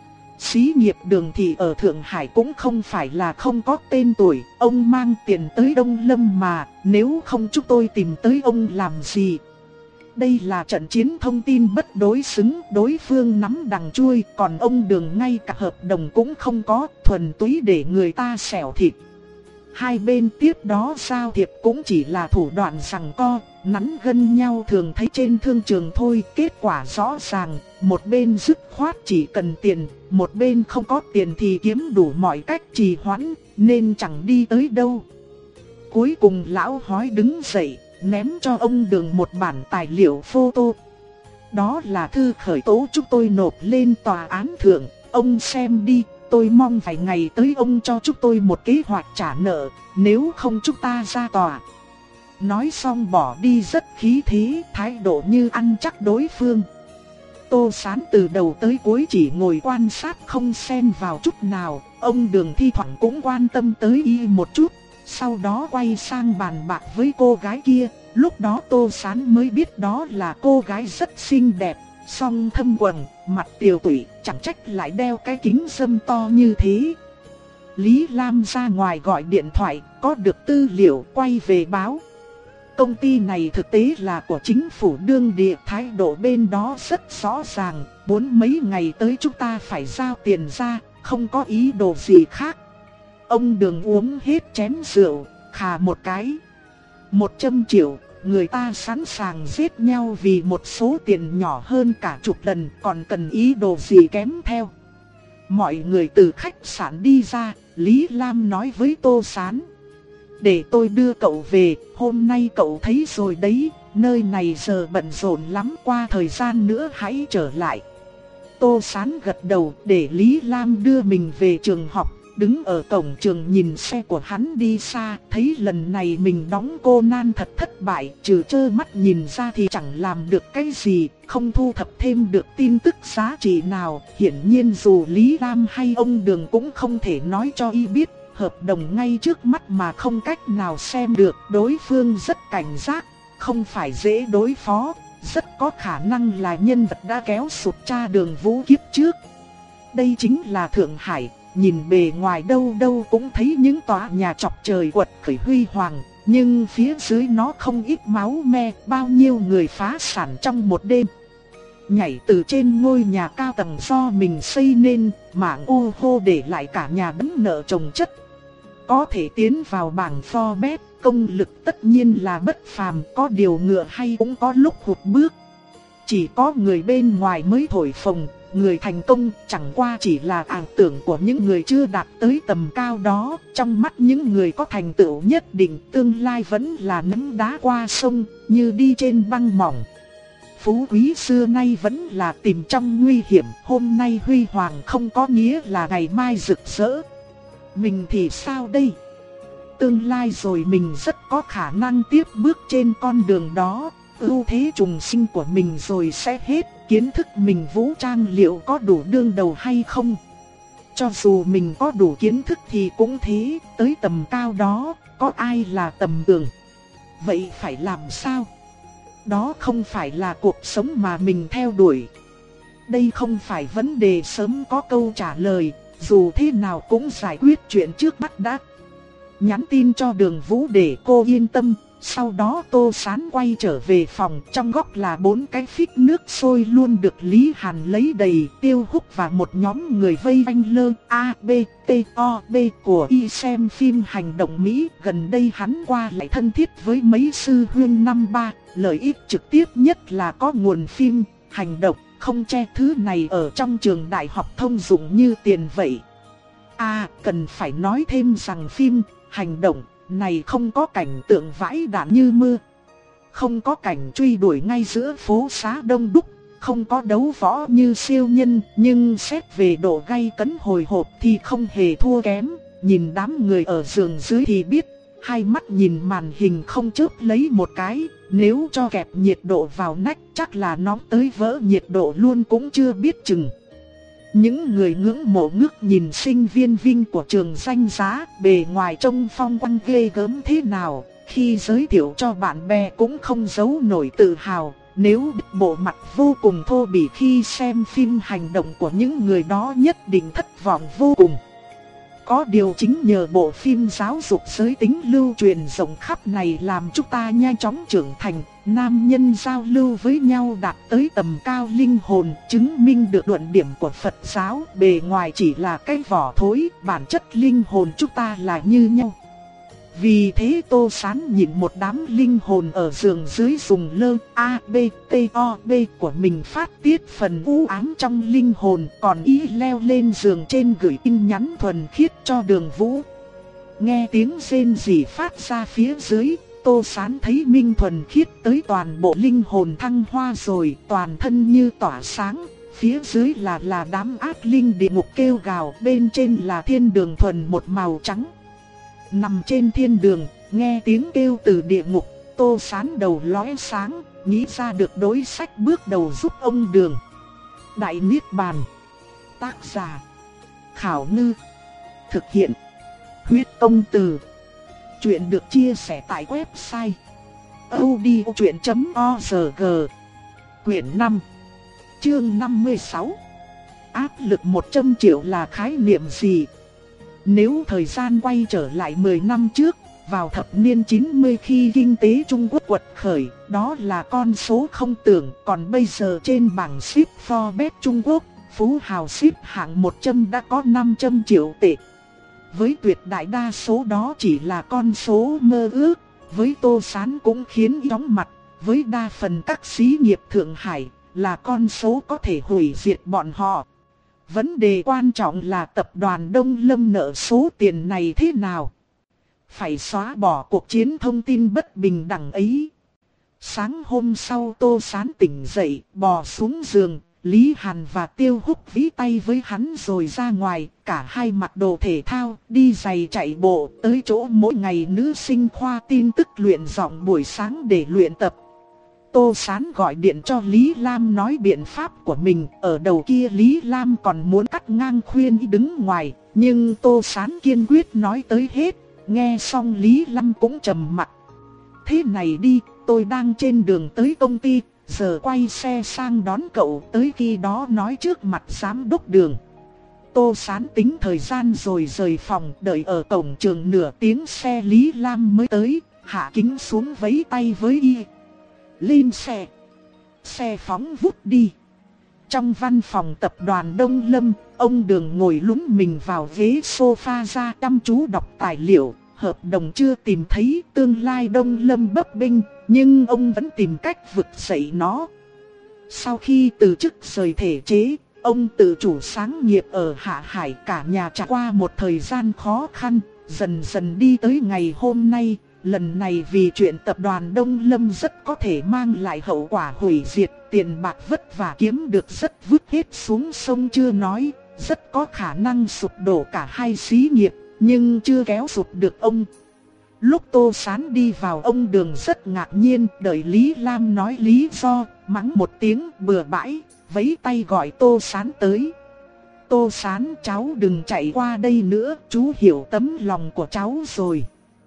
[SPEAKER 1] Xí nghiệp Đường thì ở Thượng Hải cũng không phải là không có tên tuổi, ông mang tiền tới Đông Lâm mà, nếu không chúng tôi tìm tới ông làm gì. Đây là trận chiến thông tin bất đối xứng, đối phương nắm đằng chui, còn ông Đường ngay cả hợp đồng cũng không có, thuần túy để người ta xẻo thịt. Hai bên tiếp đó giao thiệp cũng chỉ là thủ đoạn giằng co, nắn gân nhau thường thấy trên thương trường thôi. Kết quả rõ ràng, một bên dứt khoát chỉ cần tiền, một bên không có tiền thì kiếm đủ mọi cách trì hoãn, nên chẳng đi tới đâu. Cuối cùng lão hói đứng dậy, ném cho ông Đường một bản tài liệu photo. Đó là thư khởi tố chúng tôi nộp lên tòa án thượng, ông xem đi. Tôi mong vài ngày tới ông cho chúng tôi một kế hoạch trả nợ, nếu không chúng ta ra tòa. Nói xong bỏ đi rất khí thế, thái độ như ăn chắc đối phương. Tô Sán từ đầu tới cuối chỉ ngồi quan sát không xen vào chút nào, ông Đường thi thoảng cũng quan tâm tới y một chút. Sau đó quay sang bàn bạc với cô gái kia, lúc đó Tô Sán mới biết đó là cô gái rất xinh đẹp. Song thâm quầng, mặt tiều tụy, chẳng trách lại đeo cái kính râm to như thế. Lý Lam ra ngoài gọi điện thoại, có được tư liệu quay về báo. Công ty này thực tế là của chính phủ đương địa, thái độ bên đó rất rõ ràng, bốn mấy ngày tới chúng ta phải giao tiền ra, không có ý đồ gì khác. Ông Đường uống hết chén rượu, khà một cái. Một trăm triệu. Người ta sẵn sàng giết nhau vì một số tiền nhỏ hơn cả chục lần, còn cần ý đồ gì kém theo. Mọi người từ khách sạn đi ra, Lý Lam nói với Tô Sán: để tôi đưa cậu về, hôm nay cậu thấy rồi đấy, nơi này giờ bận rộn lắm, qua thời gian nữa hãy trở lại. Tô Sán gật đầu để Lý Lam đưa mình về trường học. Đứng ở cổng trường nhìn xe của hắn đi xa, thấy lần này mình đóng cô nan thật thất bại, trừ trơ mắt nhìn ra thì chẳng làm được cái gì, không thu thập thêm được tin tức giá trị nào. Hiển nhiên dù Lý Lam hay ông Đường cũng không thể nói cho y biết, hợp đồng ngay trước mắt mà không cách nào xem được, đối phương rất cảnh giác, không phải dễ đối phó, rất có khả năng là nhân vật đã kéo sụt cha Đường Vũ kiếp trước. Đây chính là Thượng Hải. Nhìn bề ngoài đâu đâu cũng thấy những tòa nhà chọc trời quật khởi huy hoàng, nhưng phía dưới nó không ít máu me, bao nhiêu người phá sản trong một đêm. Nhảy từ trên ngôi nhà cao tầng do mình xây nên, mảng ô hô để lại cả nhà đẫm nợ chồng chất. Có thể tiến vào bảng Forbes, công lực tất nhiên là bất phàm, có điều ngựa hay cũng có lúc hụt bước. Chỉ có người bên ngoài mới thổi phồng. Người thành công chẳng qua chỉ là ảo tưởng của những người chưa đạt tới tầm cao đó. Trong mắt những người có thành tựu nhất định, tương lai vẫn là nắm đá qua sông, như đi trên băng mỏng. Phú quý xưa nay vẫn là tìm trong nguy hiểm, hôm nay huy hoàng không có nghĩa là ngày mai rực rỡ. Mình thì sao đây? Tương lai rồi mình rất có khả năng tiếp bước trên con đường đó. Ưu thế trùng sinh của mình rồi sẽ hết, kiến thức mình vũ trang liệu có đủ đương đầu hay không? Cho dù mình có đủ kiến thức thì cũng thế, tới tầm cao đó, có ai là tầm thường? Vậy phải làm sao? Đó không phải là cuộc sống mà mình theo đuổi. Đây không phải vấn đề sớm có câu trả lời, dù thế nào cũng giải quyết chuyện trước mắt đã. Nhắn tin cho Đường Vũ để cô yên tâm, Sau đó Tô Sán quay trở về phòng, trong góc là bốn cái phích nước sôi luôn được Lý Hàn lấy đầy. Tiêu Húc và một nhóm người vây quanh lơ A, B, T, O, B của y xem phim hành động Mỹ. Gần đây hắn qua lại thân thiết với mấy sư huynh năm ba, lợi ích trực tiếp nhất là có nguồn phim hành động, không che thứ này ở trong trường đại học thông dụng như tiền vậy. À, cần phải nói thêm rằng phim hành động này không có cảnh tượng vãi đạn như mưa, không có cảnh truy đuổi ngay giữa phố xá đông đúc, không có đấu võ như siêu nhân, nhưng xét về độ gay cấn hồi hộp thì không hề thua kém. Nhìn đám người ở giường dưới thì biết, hai mắt nhìn màn hình không chớp lấy một cái, nếu cho kẹp nhiệt độ vào nách chắc là nóng tới vỡ nhiệt độ luôn cũng chưa biết chừng. Những người ngưỡng mộ ngước nhìn sinh viên Vinh của trường danh giá, bề ngoài trông phong quang ghê gớm thế nào, khi giới thiệu cho bạn bè cũng không giấu nổi tự hào. Nếu bộ mặt vô cùng thô bỉ khi xem phim hành động của những người đó nhất định thất vọng vô cùng. Có điều chính nhờ bộ phim giáo dục giới tính lưu truyền rộng khắp này làm chúng ta nhanh chóng trưởng thành, nam nhân giao lưu với nhau đạt tới tầm cao linh hồn, chứng minh được luận điểm của Phật giáo, bề ngoài chỉ là cái vỏ thối, bản chất linh hồn chúng ta là như nhau. Vì thế Tô Sán nhìn một đám linh hồn ở giường dưới dùng lơ A, B, T, O, B của mình phát tiết phần u ám trong linh hồn, còn y leo lên giường trên gửi tin nhắn thuần khiết cho Đường Vũ. Nghe tiếng rên rỉ phát ra phía dưới, Tô Sán thấy Minh thuần khiết tới toàn bộ linh hồn thăng hoa rồi, toàn thân như tỏa sáng. Phía dưới là là đám ác linh địa ngục kêu gào, bên trên là thiên đường thuần một màu trắng. Nằm trên thiên đường, nghe tiếng kêu từ địa ngục, Tô Sán đầu lóe sáng, nghĩ ra được đối sách bước đầu giúp ông Đường. Đại Niết Bàn. Tác giả Khảo Ngư. Thực hiện Huyết Công Từ. Chuyện được chia sẻ tại website audiochuyện chấm org. Quyển năm, chương năm mươi sáu. Áp lực một trăm triệu là khái niệm gì? Nếu thời gian quay trở lại mười năm trước, vào thập niên chín mươi khi kinh tế Trung Quốc quật khởi, đó là con số không tưởng. Còn bây giờ trên bảng xếp Forbes Trung Quốc, phú hào xếp hạng một trăm đã có năm trăm triệu tệ. Với tuyệt đại đa số đó chỉ là con số mơ ước, với Tô Sán cũng khiến chóng mặt. Với đa phần các xí nghiệp Thượng Hải, là con số có thể hủy diệt bọn họ. Vấn đề quan trọng là tập đoàn Đông Lâm nợ số tiền này thế nào? Phải xóa bỏ cuộc chiến thông tin bất bình đẳng ấy. Sáng hôm sau Tô Sán tỉnh dậy, bò xuống giường, Lý Hàn và Tiêu Húc ví tay với hắn rồi ra ngoài, cả hai mặc đồ thể thao, đi giày chạy bộ, tới chỗ mỗi ngày nữ sinh khoa tin tức luyện giọng buổi sáng để luyện tập. Tô Sán gọi điện cho Lý Lam nói biện pháp của mình, ở đầu kia Lý Lam còn muốn cắt ngang khuyên y đứng ngoài, nhưng Tô Sán kiên quyết nói tới hết, nghe xong Lý Lam cũng trầm mặt. Thế này đi, tôi đang trên đường tới công ty, giờ quay xe sang đón cậu, tới khi đó nói trước mặt giám đốc Đường. Tô Sán tính thời gian rồi rời phòng, đợi ở cổng trường nửa tiếng xe Lý Lam mới tới, hạ kính xuống vẫy tay với y. Lên xe. Xe phóng vút đi. Trong văn phòng tập đoàn Đông Lâm, ông Đường ngồi lún mình vào ghế sofa ra chăm chú đọc tài liệu. Hợp đồng chưa tìm thấy, tương lai Đông Lâm bấp bênh, nhưng ông vẫn tìm cách vực dậy nó. Sau khi từ chức rời thể chế, ông tự chủ sáng nghiệp ở Hạ Hải, cả nhà trải qua một thời gian khó khăn, dần dần đi tới ngày hôm nay. Lần này vì chuyện tập đoàn Đông Lâm rất có thể mang lại hậu quả hủy diệt, tiền bạc vất vả kiếm được rất vứt hết xuống sông chưa nói, rất có khả năng sụp đổ cả hai xí nghiệp, nhưng chưa kéo sụp được ông. Lúc Tô Sán đi vào, ông Đường rất ngạc nhiên, đợi Lý Lam nói lý do, mắng một tiếng bừa bãi, vẫy tay gọi Tô Sán tới. Tô Sán, cháu đừng chạy qua đây nữa, chú hiểu tấm lòng của cháu rồi.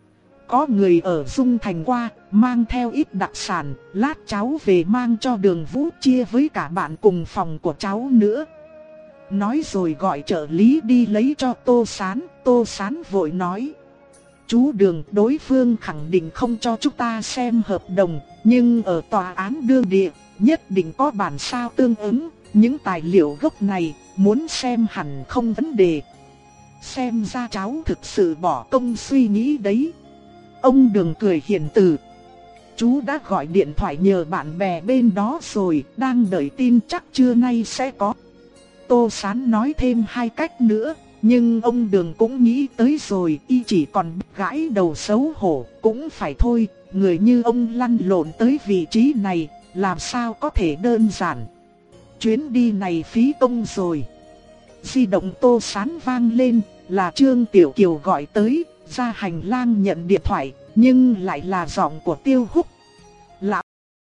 [SPEAKER 1] Có người ở Dung Thành qua, mang theo ít đặc sản, lát cháu về mang cho Đường Vũ chia với cả bạn cùng phòng của cháu nữa. Nói rồi gọi trợ lý đi lấy cho Tô Sán, Tô Sán vội nói. Chú Đường, đối phương khẳng định không cho chúng ta xem hợp đồng, nhưng ở tòa án đương địa, nhất định có bản sao tương ứng. Những tài liệu gốc này, muốn xem hẳn không vấn đề. Xem ra cháu thực sự bỏ công suy nghĩ đấy. Ông Đường cười hiền từ. Chú đã gọi điện thoại nhờ bạn bè bên đó rồi, đang đợi tin chắc trưa nay sẽ có. Tô Sán nói thêm hai cách nữa, nhưng ông Đường cũng nghĩ tới rồi, y chỉ còn gãi đầu xấu hổ, cũng phải thôi, người như ông lăn lộn tới vị trí này, làm sao có thể đơn giản. Chuyến đi này phí công rồi. Di động Tô Sán vang lên, là Trương Tiểu Kiều gọi tới, ra hành lang nhận điện thoại, nhưng lại là giọng của Tiêu Húc. Lão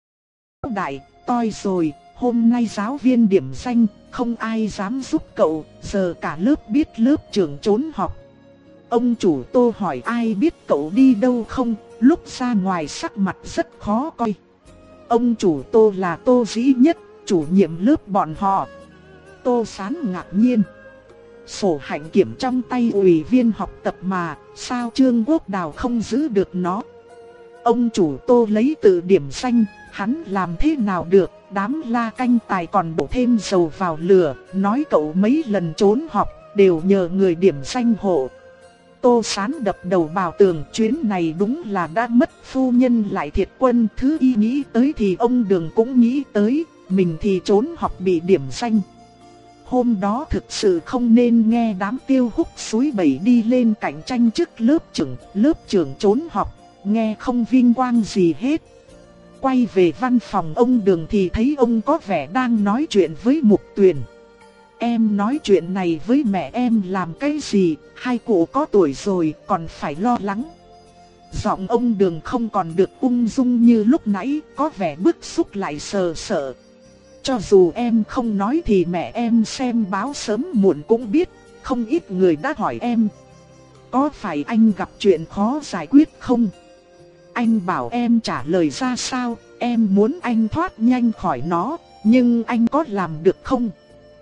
[SPEAKER 1] đại, toi rồi, hôm nay giáo viên điểm danh, không ai dám giúp cậu, giờ cả lớp biết lớp trưởng trốn học. Ông chủ Tô hỏi ai biết cậu đi đâu không, lúc ra ngoài sắc mặt rất khó coi. Ông chủ Tô là Tô Dĩ Nhất, chủ nhiệm lớp bọn họ. Tô Sán ngạc nhiên. Sổ hạnh kiểm trong tay ủy viên học tập mà, sao Trương Quốc Đào không giữ được nó? Ông chủ Tô lấy từ điểm danh, hắn làm thế nào được, đám la canh tài còn đổ thêm dầu vào lửa, nói cậu mấy lần trốn học, đều nhờ người điểm danh hộ. Tô Sán đập đầu vào tường, chuyến này đúng là đã mất phu nhân lại thiệt quân, thứ y nghĩ tới thì ông Đường cũng nghĩ tới, mình thì trốn học bị điểm danh. Hôm đó thực sự không nên nghe đám Tiêu Húc xúi bẩy đi lên cạnh tranh chức lớp trưởng, lớp trưởng trốn học, nghe không vinh quang gì hết. Quay về văn phòng ông Đường thì thấy ông có vẻ đang nói chuyện với Mục Tuyền. Em nói chuyện này với mẹ em làm cái gì, hai cụ có tuổi rồi còn phải lo lắng. Giọng ông Đường không còn được ung dung như lúc nãy, có vẻ bức xúc lại sờ sợ. Cho dù em không nói thì mẹ em xem báo sớm muộn cũng biết, không ít người đã hỏi em. Có phải anh gặp chuyện khó giải quyết không? Anh bảo em trả lời ra sao, em muốn anh thoát nhanh khỏi nó, nhưng anh có làm được không?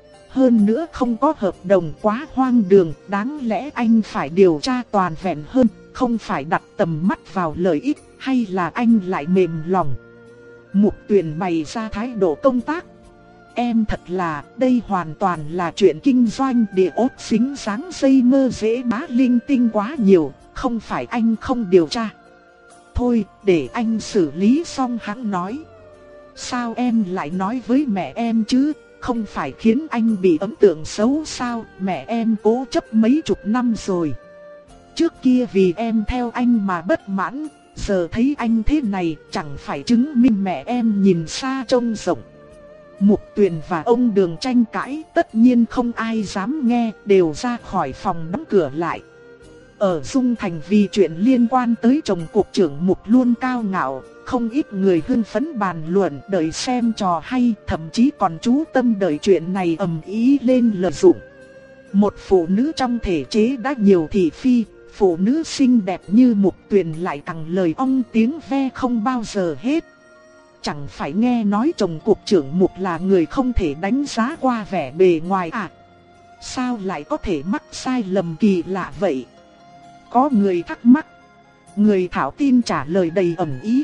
[SPEAKER 1] Hơn nữa không có hợp đồng quá hoang đường, đáng lẽ anh phải điều tra toàn vẹn hơn, không phải đặt tầm mắt vào lợi ích, hay là anh lại mềm lòng? Mục Tuyền bày ra thái độ công tác. Em thật là, đây hoàn toàn là chuyện kinh doanh địa ốt xính sáng dây mơ dễ bá linh tinh quá nhiều, không phải anh không điều tra. Thôi, để anh xử lý xong hắn nói. Sao em lại nói với mẹ em chứ, không phải khiến anh bị ấn tượng xấu sao, mẹ em cố chấp mấy chục năm rồi. Trước kia vì em theo anh mà bất mãn, giờ thấy anh thế này chẳng phải chứng minh mẹ em nhìn xa trông rộng. Mục Tuyền và ông Đường tranh cãi, tất nhiên không ai dám nghe, đều ra khỏi phòng đóng cửa lại. Ở Dung Thành vì chuyện liên quan tới chồng cục trưởng Mục luôn cao ngạo, không ít người hưng phấn bàn luận đợi xem trò hay, thậm chí còn chú tâm đợi chuyện này ầm ĩ lên lợi dụng. Một phụ nữ trong thể chế đã nhiều thị phi, phụ nữ xinh đẹp như Mục Tuyền lại càng lời ong tiếng ve không bao giờ hết. Chẳng phải nghe nói chồng cục trưởng Mục là người không thể đánh giá qua vẻ bề ngoài à? Sao lại có thể mắc sai lầm kỳ lạ vậy? Có người thắc mắc. Người thảo tin trả lời đầy ẩn ý.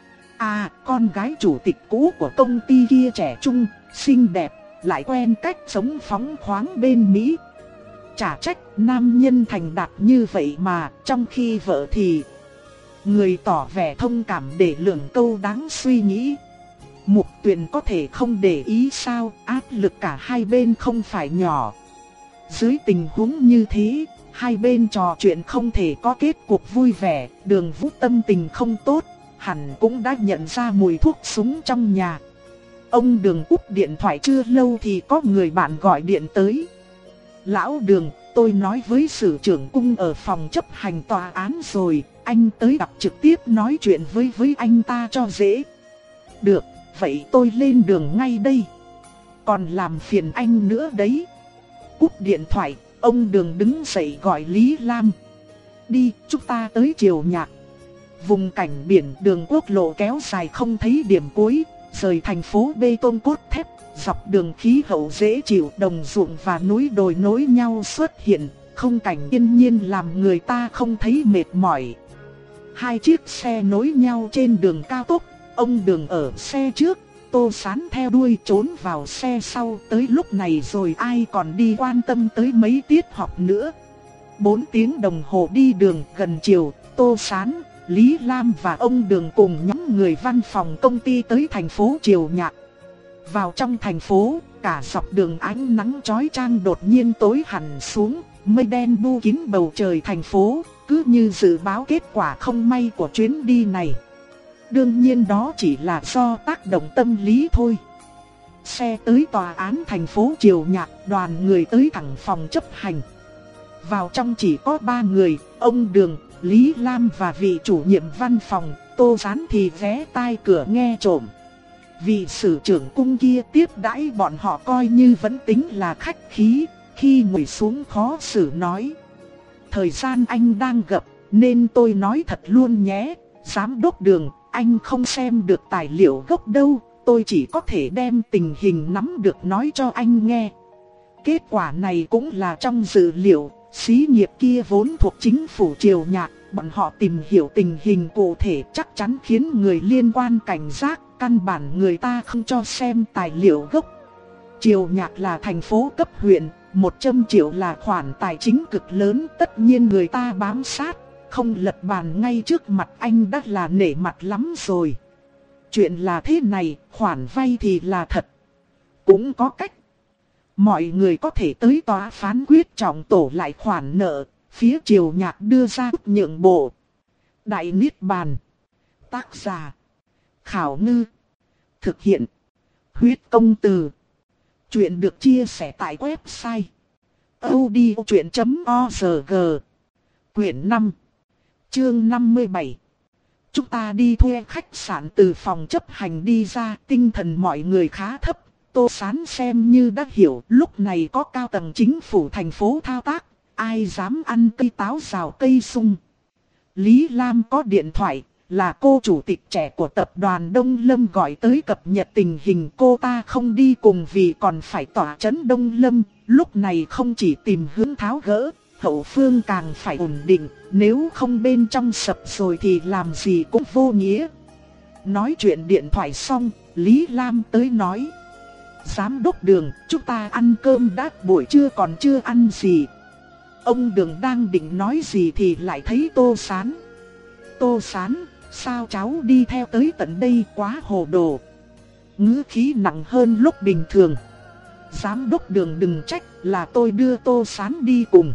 [SPEAKER 1] À, con gái chủ tịch cũ của công ty kia trẻ trung, xinh đẹp, lại quen cách sống phóng khoáng bên Mỹ. Chả trách nam nhân thành đạt như vậy mà, trong khi vợ thì... Người tỏ vẻ thông cảm để lượng câu đáng suy nghĩ. Mục Tuyền có thể không để ý sao, áp lực cả hai bên không phải nhỏ. Dưới tình huống như thế, hai bên trò chuyện không thể có kết cục vui vẻ, Đường Vũ tâm tình không tốt, hẳn cũng đã nhận ra mùi thuốc súng trong nhà. Ông Đường cúp điện thoại chưa lâu thì có người bạn gọi điện tới. Lão Đường, tôi nói với sử trưởng cung ở phòng chấp hành tòa án rồi, anh tới gặp trực tiếp nói chuyện với với anh ta cho dễ. Được, vậy tôi lên đường ngay đây. Còn làm phiền anh nữa đấy. Cúp điện thoại, ông Đường đứng dậy gọi Lý Lam. Đi, chúng ta tới Triều Nhạc. Vùng cảnh biển đường quốc lộ kéo dài không thấy điểm cuối, rời thành phố bê tông cốt thép, dọc đường khí hậu dễ chịu, đồng ruộng và núi đồi nối nhau xuất hiện, không cảnh yên nhiên làm người ta không thấy mệt mỏi. Hai chiếc xe nối nhau trên đường cao tốc, ông Đường ở xe trước, Tô Sán theo đuôi trốn vào xe sau. Tới lúc này rồi ai còn đi quan tâm tới mấy tiết học nữa. Bốn tiếng đồng hồ đi đường, gần chiều, Tô Sán, Lý Lam và ông Đường cùng nhóm người văn phòng công ty tới thành phố Triều Nhạc. Vào trong thành phố, cả dọc đường ánh nắng chói chang đột nhiên tối hẳn xuống, mây đen bu kín bầu trời thành phố, cứ như dự báo kết quả không may của chuyến đi này. Đương nhiên đó chỉ là do tác động tâm lý thôi. Xe tới tòa án thành phố Triều Nhạc, đoàn người tới thẳng phòng chấp hành. Vào trong chỉ có ba người, ông Đường, Lý Lam và vị chủ nhiệm văn phòng. Tô Sán thì ghé tai cửa nghe trộm. Vị sử trưởng cung kia tiếp đãi bọn họ coi như vẫn tính là khách khí. Khi ngồi xuống khó xử nói: thời gian anh đang gấp nên tôi nói thật luôn nhé. Giám đốc Đường, anh không xem được tài liệu gốc đâu, tôi chỉ có thể đem tình hình nắm được nói cho anh nghe. Kết quả này cũng là trong dữ liệu. Xí nghiệp kia vốn thuộc chính phủ Triều Nhạc, bọn họ tìm hiểu tình hình cụ thể chắc chắn khiến người liên quan cảnh giác, căn bản người ta không cho xem tài liệu gốc. Triều Nhạc là thành phố cấp huyện, một trăm triệu là khoản tài chính cực lớn, tất nhiên người ta bám sát, không lật bàn ngay trước mặt anh đã là nể mặt lắm rồi. Chuyện là thế này, khoản vay thì là thật, cũng có cách. Mọi người có thể tới tòa phán quyết trọng tổ lại khoản nợ, phía Triều Nhạc đưa ra nhượng bộ. Đại Niết Bàn. Tác giả: Khảo Ngư. Thực hiện: Huyết Công Từ. Chuyện được chia sẻ tại website audiochuyện chấm org. Quyển năm, chương năm mươi bảy. Chúng ta đi thuê khách sạn. Từ phòng chấp hành đi ra, tinh thần mọi người khá thấp. Tô Sán xem như đã hiểu, lúc này có cao tầng chính phủ thành phố thao tác, ai dám ăn cây táo rào cây sung. Lý Lam có điện thoại, là cô chủ tịch trẻ của tập đoàn Đông Lâm gọi tới cập nhật tình hình. Cô ta không đi cùng vì còn phải tỏa trấn Đông Lâm, lúc này không chỉ tìm hướng tháo gỡ, hậu phương càng phải ổn định, nếu không bên trong sập rồi thì làm gì cũng vô nghĩa. Nói chuyện điện thoại xong, Lý Lam tới nói: Giám đốc Đường, chúng ta ăn cơm đã, buổi trưa còn chưa ăn gì. Ông Đường đang định nói gì thì lại thấy Tô Sán. Tô Sán, sao cháu đi theo tới tận đây, quá hồ đồ. Ngữ khí nặng hơn lúc bình thường. Giám đốc Đường đừng trách, là tôi đưa Tô Sán đi cùng.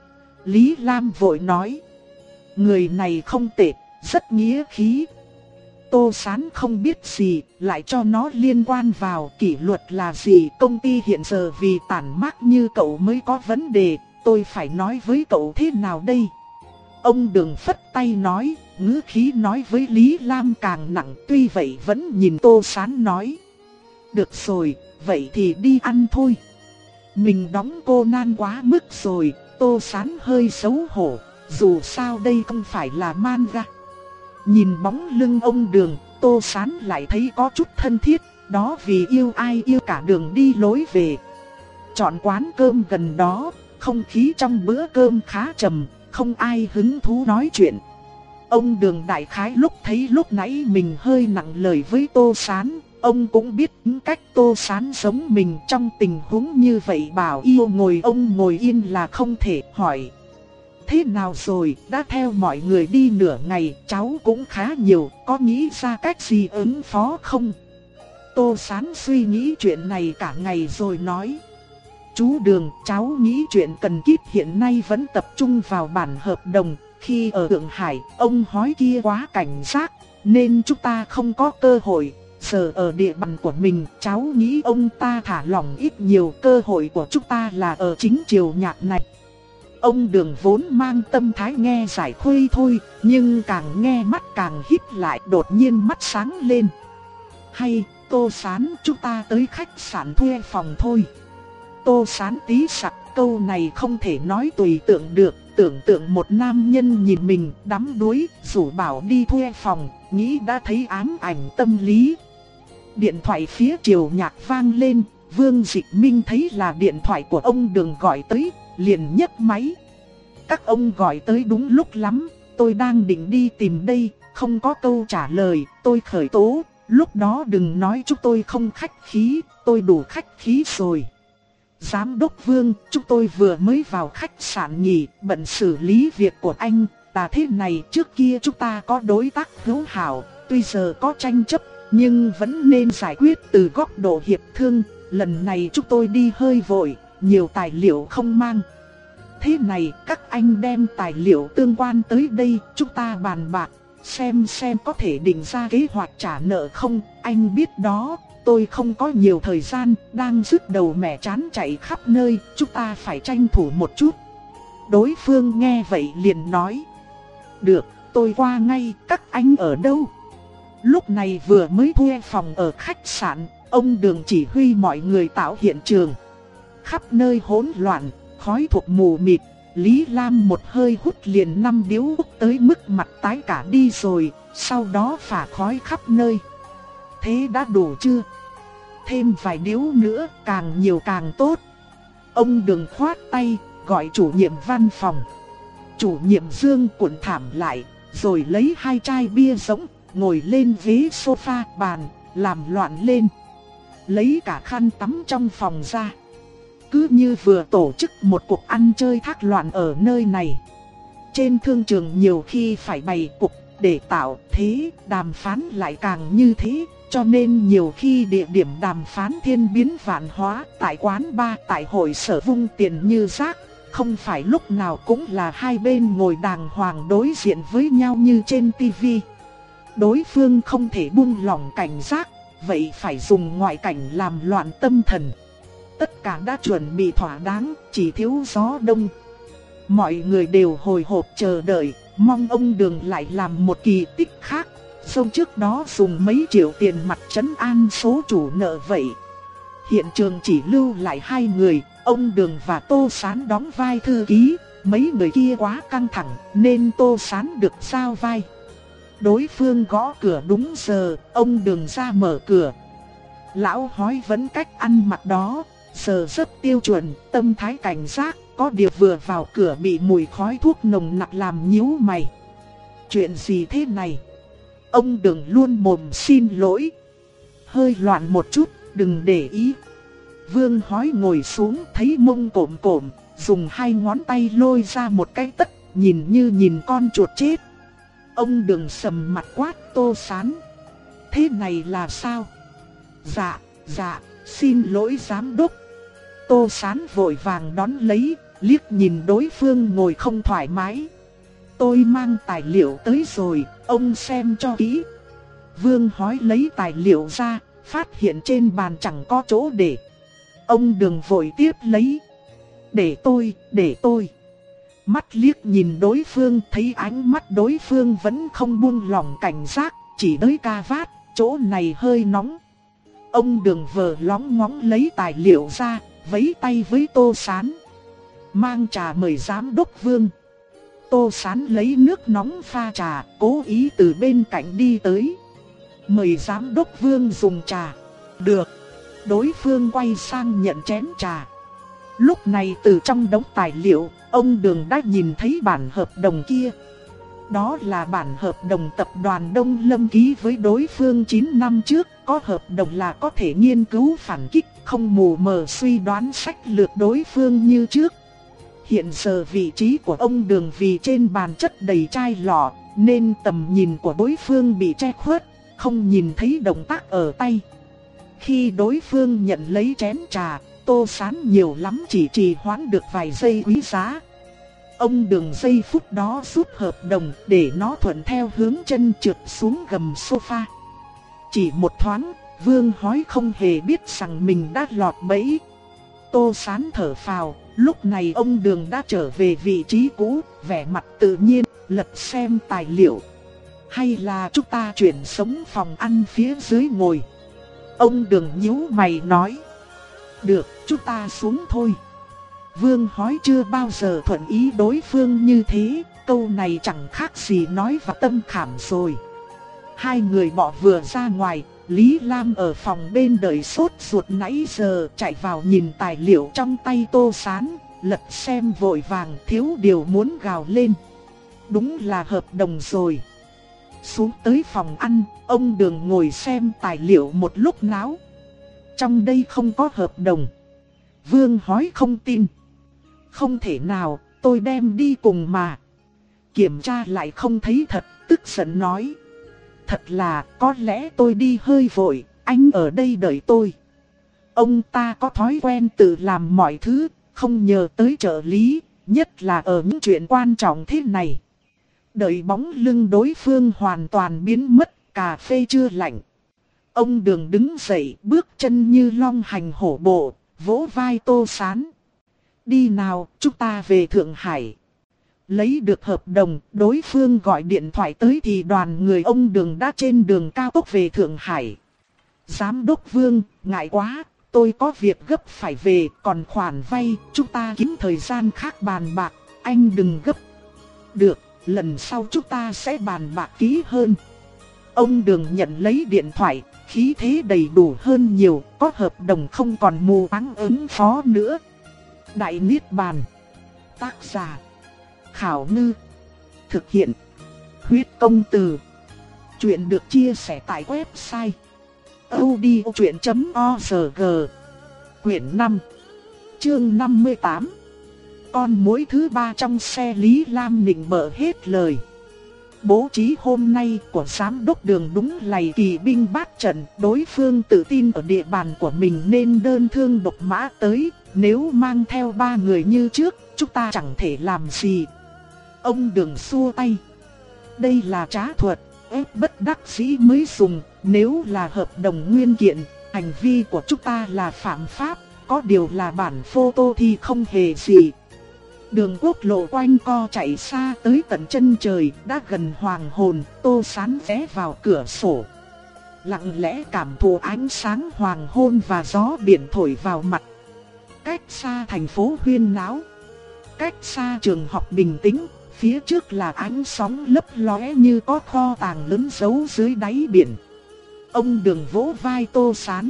[SPEAKER 1] Lý Lam vội nói: người này không tệ, rất nghĩa khí. Tô Sán không biết gì, lại cho nó liên quan vào kỷ luật là gì. Công ty hiện giờ vì tản mát như cậu mới có vấn đề, tôi phải nói với cậu thế nào đây? Ông Đường phất tay nói, ngữ khí nói với Lý Lam càng nặng, tuy vậy vẫn nhìn Tô Sán nói: được rồi, vậy thì đi ăn thôi. Mình đóng cô nan quá mức rồi. Tô Sán hơi xấu hổ, dù sao đây không phải là manga. Nhìn bóng lưng ông Đường, Tô Sán lại thấy có chút thân thiết, đó vì yêu ai yêu cả đường đi lối về. Chọn quán cơm gần đó, không khí trong bữa cơm khá trầm, không ai hứng thú nói chuyện. Ông Đường đại khái lúc thấy lúc nãy mình hơi nặng lời với Tô Sán, ông cũng biết cách Tô Sán giống mình trong tình huống như vậy, bảo yêu ngồi ông ngồi yên là không thể. Hỏi: thế nào rồi, đã theo mọi người đi nửa ngày, cháu cũng khá nhiều, có nghĩ ra cách gì ứng phó không? Tô Sán suy nghĩ chuyện này cả ngày rồi nói: chú Đường, cháu nghĩ chuyện cần kíp hiện nay vẫn tập trung vào bản hợp đồng. Khi ở Thượng Hải, ông hói kia quá cảnh giác, nên chúng ta không có cơ hội. Giờ ở địa bàn của mình, cháu nghĩ ông ta thả lỏng ít nhiều, cơ hội của chúng ta là ở chính Triều Nhạc này. Ông Đường vốn mang tâm thái nghe giải khuây thôi, nhưng càng nghe mắt càng híp lại, đột nhiên mắt sáng lên. Hay, Tô Sán, chúng ta tới khách sạn thuê phòng thôi. Tô Sán tí sặc, câu này không thể nói tùy tượng được. Tưởng tượng một nam nhân nhìn mình đắm đuối, rủ bảo đi thuê phòng, nghĩ đã thấy ám ảnh tâm lý. Điện thoại phía Triều Nhạc vang lên, Vương Dịch Minh thấy là điện thoại của ông Đường gọi tới, liền nhấc máy. các ông gọi tới đúng lúc lắm, tôi đang định đi tìm đây, không có câu trả lời, tôi khởi tố, lúc đó đừng nói chúng tôi không khách khí, tôi đủ khách khí rồi. Giám đốc Vương, chúng tôi vừa mới vào khách sạn nghỉ, bận xử lý việc của anh, là thế này, trước kia chúng ta có đối tác hữu hảo, tuy giờ có tranh chấp, nhưng vẫn nên giải quyết từ góc độ hiệp thương, lần này chúng tôi đi hơi vội, nhiều tài liệu không mang. Thế này, các anh đem tài liệu tương quan tới đây, chúng ta bàn bạc, xem xem có thể định ra kế hoạch trả nợ không, anh biết đó. Tôi không có nhiều thời gian, đang rứt đầu mẻ chán chạy khắp nơi, chúng ta phải tranh thủ một chút. Đối phương nghe vậy liền nói: được, tôi qua ngay, các anh ở đâu? Lúc này vừa mới thuê phòng ở khách sạn, ông Đường chỉ huy mọi người tạo hiện trường. Khắp nơi hỗn loạn, khói thuộc mù mịt, Lý Lam một hơi hút liền năm điếu hút tới mức mặt tái cả đi rồi, sau đó phả khói khắp nơi. Thế đã đủ chưa? Thêm vài điếu nữa, càng nhiều càng tốt. Ông Đường khoát tay, gọi chủ nhiệm văn phòng. Chủ nhiệm Dương cuộn thảm lại, rồi lấy hai chai bia rỗng, ngồi lên ghế sofa bàn, làm loạn lên. Lấy cả khăn tắm trong phòng ra. Cứ như vừa tổ chức một cuộc ăn chơi thác loạn ở nơi này. Trên thương trường nhiều khi phải bày cục để tạo thế, đàm phán lại càng như thế. Cho nên nhiều khi địa điểm đàm phán thiên biến vạn hóa, tại quán bar, tại hội sở vung tiền như rác. Không phải lúc nào cũng là hai bên ngồi đàng hoàng đối diện với nhau như trên tivi. Đối phương không thể buông lỏng cảnh giác, vậy phải dùng ngoại cảnh làm loạn tâm thần. Tất cả đã chuẩn bị thỏa đáng, chỉ thiếu gió đông. Mọi người đều hồi hộp chờ đợi, mong ông Đường lại làm một kỳ tích khác. Xong trước đó dùng mấy triệu tiền mặt trấn an số chủ nợ vậy. Hiện trường chỉ lưu lại hai người, ông Đường và Tô Sán đóng vai thư ký. Mấy người kia quá căng thẳng nên Tô Sán được giao vai. Đối phương gõ cửa đúng giờ, ông Đường ra mở cửa. Lão hói vẫn cách ăn mặc đó, giờ rất tiêu chuẩn, tâm thái cảnh giác. Có điều vừa vào cửa bị mùi khói thuốc nồng nặc làm nhíu mày. Chuyện gì thế này? Ông Đường luôn mồm xin lỗi. Hơi loạn một chút, đừng để ý. Vương hói ngồi xuống thấy mông cộm cộm, dùng hai ngón tay lôi ra một cái tất, nhìn như nhìn con chuột chết. Ông Đường sầm mặt quát Tô Sán: thế này là sao? Dạ, dạ, xin lỗi giám đốc. Tô Sán vội vàng đón lấy, liếc nhìn đối phương ngồi không thoải mái. Tôi mang tài liệu tới rồi, ông xem cho kỹ. Vương hói lấy tài liệu ra, phát hiện trên bàn chẳng có chỗ để. Ông Đường vội tiếp lấy. Để tôi, để tôi. Mắt liếc nhìn đối phương, thấy ánh mắt đối phương vẫn không buông lỏng cảnh giác, chỉ đới ca vát, chỗ này hơi nóng. Ông Đường vờ lóng ngóng lấy tài liệu ra, vẫy tay với Tô Sán. Mang trà mời giám đốc Vương. Tô Sán lấy nước nóng pha trà, cố ý từ bên cạnh đi tới. Mời giám đốc Vương dùng trà. Được. Đối phương quay sang nhận chén trà. Lúc này từ trong đống tài liệu, ông Đường đã nhìn thấy bản hợp đồng kia. Đó là bản hợp đồng tập đoàn Đông Lâm ký với đối phương chín năm trước. Có hợp đồng là có thể nghiên cứu phản kích, không mù mờ suy đoán sách lược đối phương như trước. Hiện giờ vị trí của ông Đường vì trên bàn chất đầy chai lọ, nên tầm nhìn của đối phương bị che khuất, không nhìn thấy động tác ở tay. Khi đối phương nhận lấy chén trà, Tô Sán nhiều lắm chỉ trì hoãn được vài giây quý giá. Ông Đường giây phút đó rút hợp đồng để nó thuận theo hướng chân trượt xuống gầm sofa. Chỉ một thoáng, Vương hói không hề biết rằng mình đã lọt bẫy. Tô Sán thở phào, lúc này ông Đường đã trở về vị trí cũ, vẻ mặt tự nhiên, lật xem tài liệu. Hay là chúng ta chuyển sống phòng ăn phía dưới ngồi? Ông Đường nhíu mày nói. Được, chúng ta xuống thôi. Vương hói chưa bao giờ thuận ý đối phương như thế, câu này chẳng khác gì nói vào tâm khảm rồi. Hai người bỏ vừa ra ngoài, Lý Lam ở phòng bên đợi sốt ruột nãy giờ chạy vào nhìn tài liệu trong tay Tô Sán, lật xem vội vàng, thiếu điều muốn gào lên. Đúng là hợp đồng rồi. Xuống tới phòng ăn, ông Đường ngồi xem tài liệu một lúc náo. Trong đây không có hợp đồng. Vương Hói không tin. Không thể nào, tôi đem đi cùng mà. Kiểm tra lại không thấy thật, tức giận nói. Thật là, có lẽ tôi đi hơi vội, anh ở đây đợi tôi. Ông ta có thói quen tự làm mọi thứ, không nhờ tới trợ lý, nhất là ở những chuyện quan trọng thế này. Đợi bóng lưng đối phương hoàn toàn biến mất, cà phê chưa lạnh. Ông Đường đứng dậy, bước chân như long hành hổ bộ, vỗ vai Tô Sán. Đi nào, chúng ta về Thượng Hải. Lấy được hợp đồng, đối phương gọi điện thoại tới thì đoàn người ông Đường đã trên đường cao tốc về Thượng Hải. Giám đốc Vương, ngại quá, tôi có việc gấp phải về, còn khoản vay, chúng ta kiếm thời gian khác bàn bạc, anh đừng gấp. Được, lần sau chúng ta sẽ bàn bạc kỹ hơn. Ông Đường nhận lấy điện thoại, khí thế đầy đủ hơn nhiều, có hợp đồng không còn mù áng ứng phó nữa. Đại Niết Bàn. Tác giả Khảo Ngư. Thực hiện Huyết Công Từ. Chuyện được chia sẻ tại website audiochuyện chấm org. Quyển năm, chương năm mươi tám. Con muỗi thứ ba trong xe. Lý Lam nịnh bợ hết lời. Bố trí hôm nay của giám đốc Đường đúng lày kỳ binh bát trận. Đối phương tự tin ở địa bàn của mình nên đơn thương độc mã tới. Nếu mang theo ba người như trước, chúng ta chẳng thể làm gì. Ông Đường xua tay. Đây là trá thuật, ép bất đắc dĩ mới dùng. Nếu là hợp đồng nguyên kiện, hành vi của chúng ta là phạm pháp. Có điều là bản photo thì không hề gì. Đường quốc lộ quanh co chạy xa tới tận chân trời, đã gần hoàng hôn. Tô Sán ghé vào cửa sổ, lặng lẽ cảm thụ ánh sáng hoàng hôn và gió biển thổi vào mặt. Cách xa thành phố huyên náo, cách xa trường học bình tĩnh, phía trước là ánh sóng lấp lóe như có kho tàng lớn giấu dưới đáy biển. Ông Đường vỗ vai Tô Sán.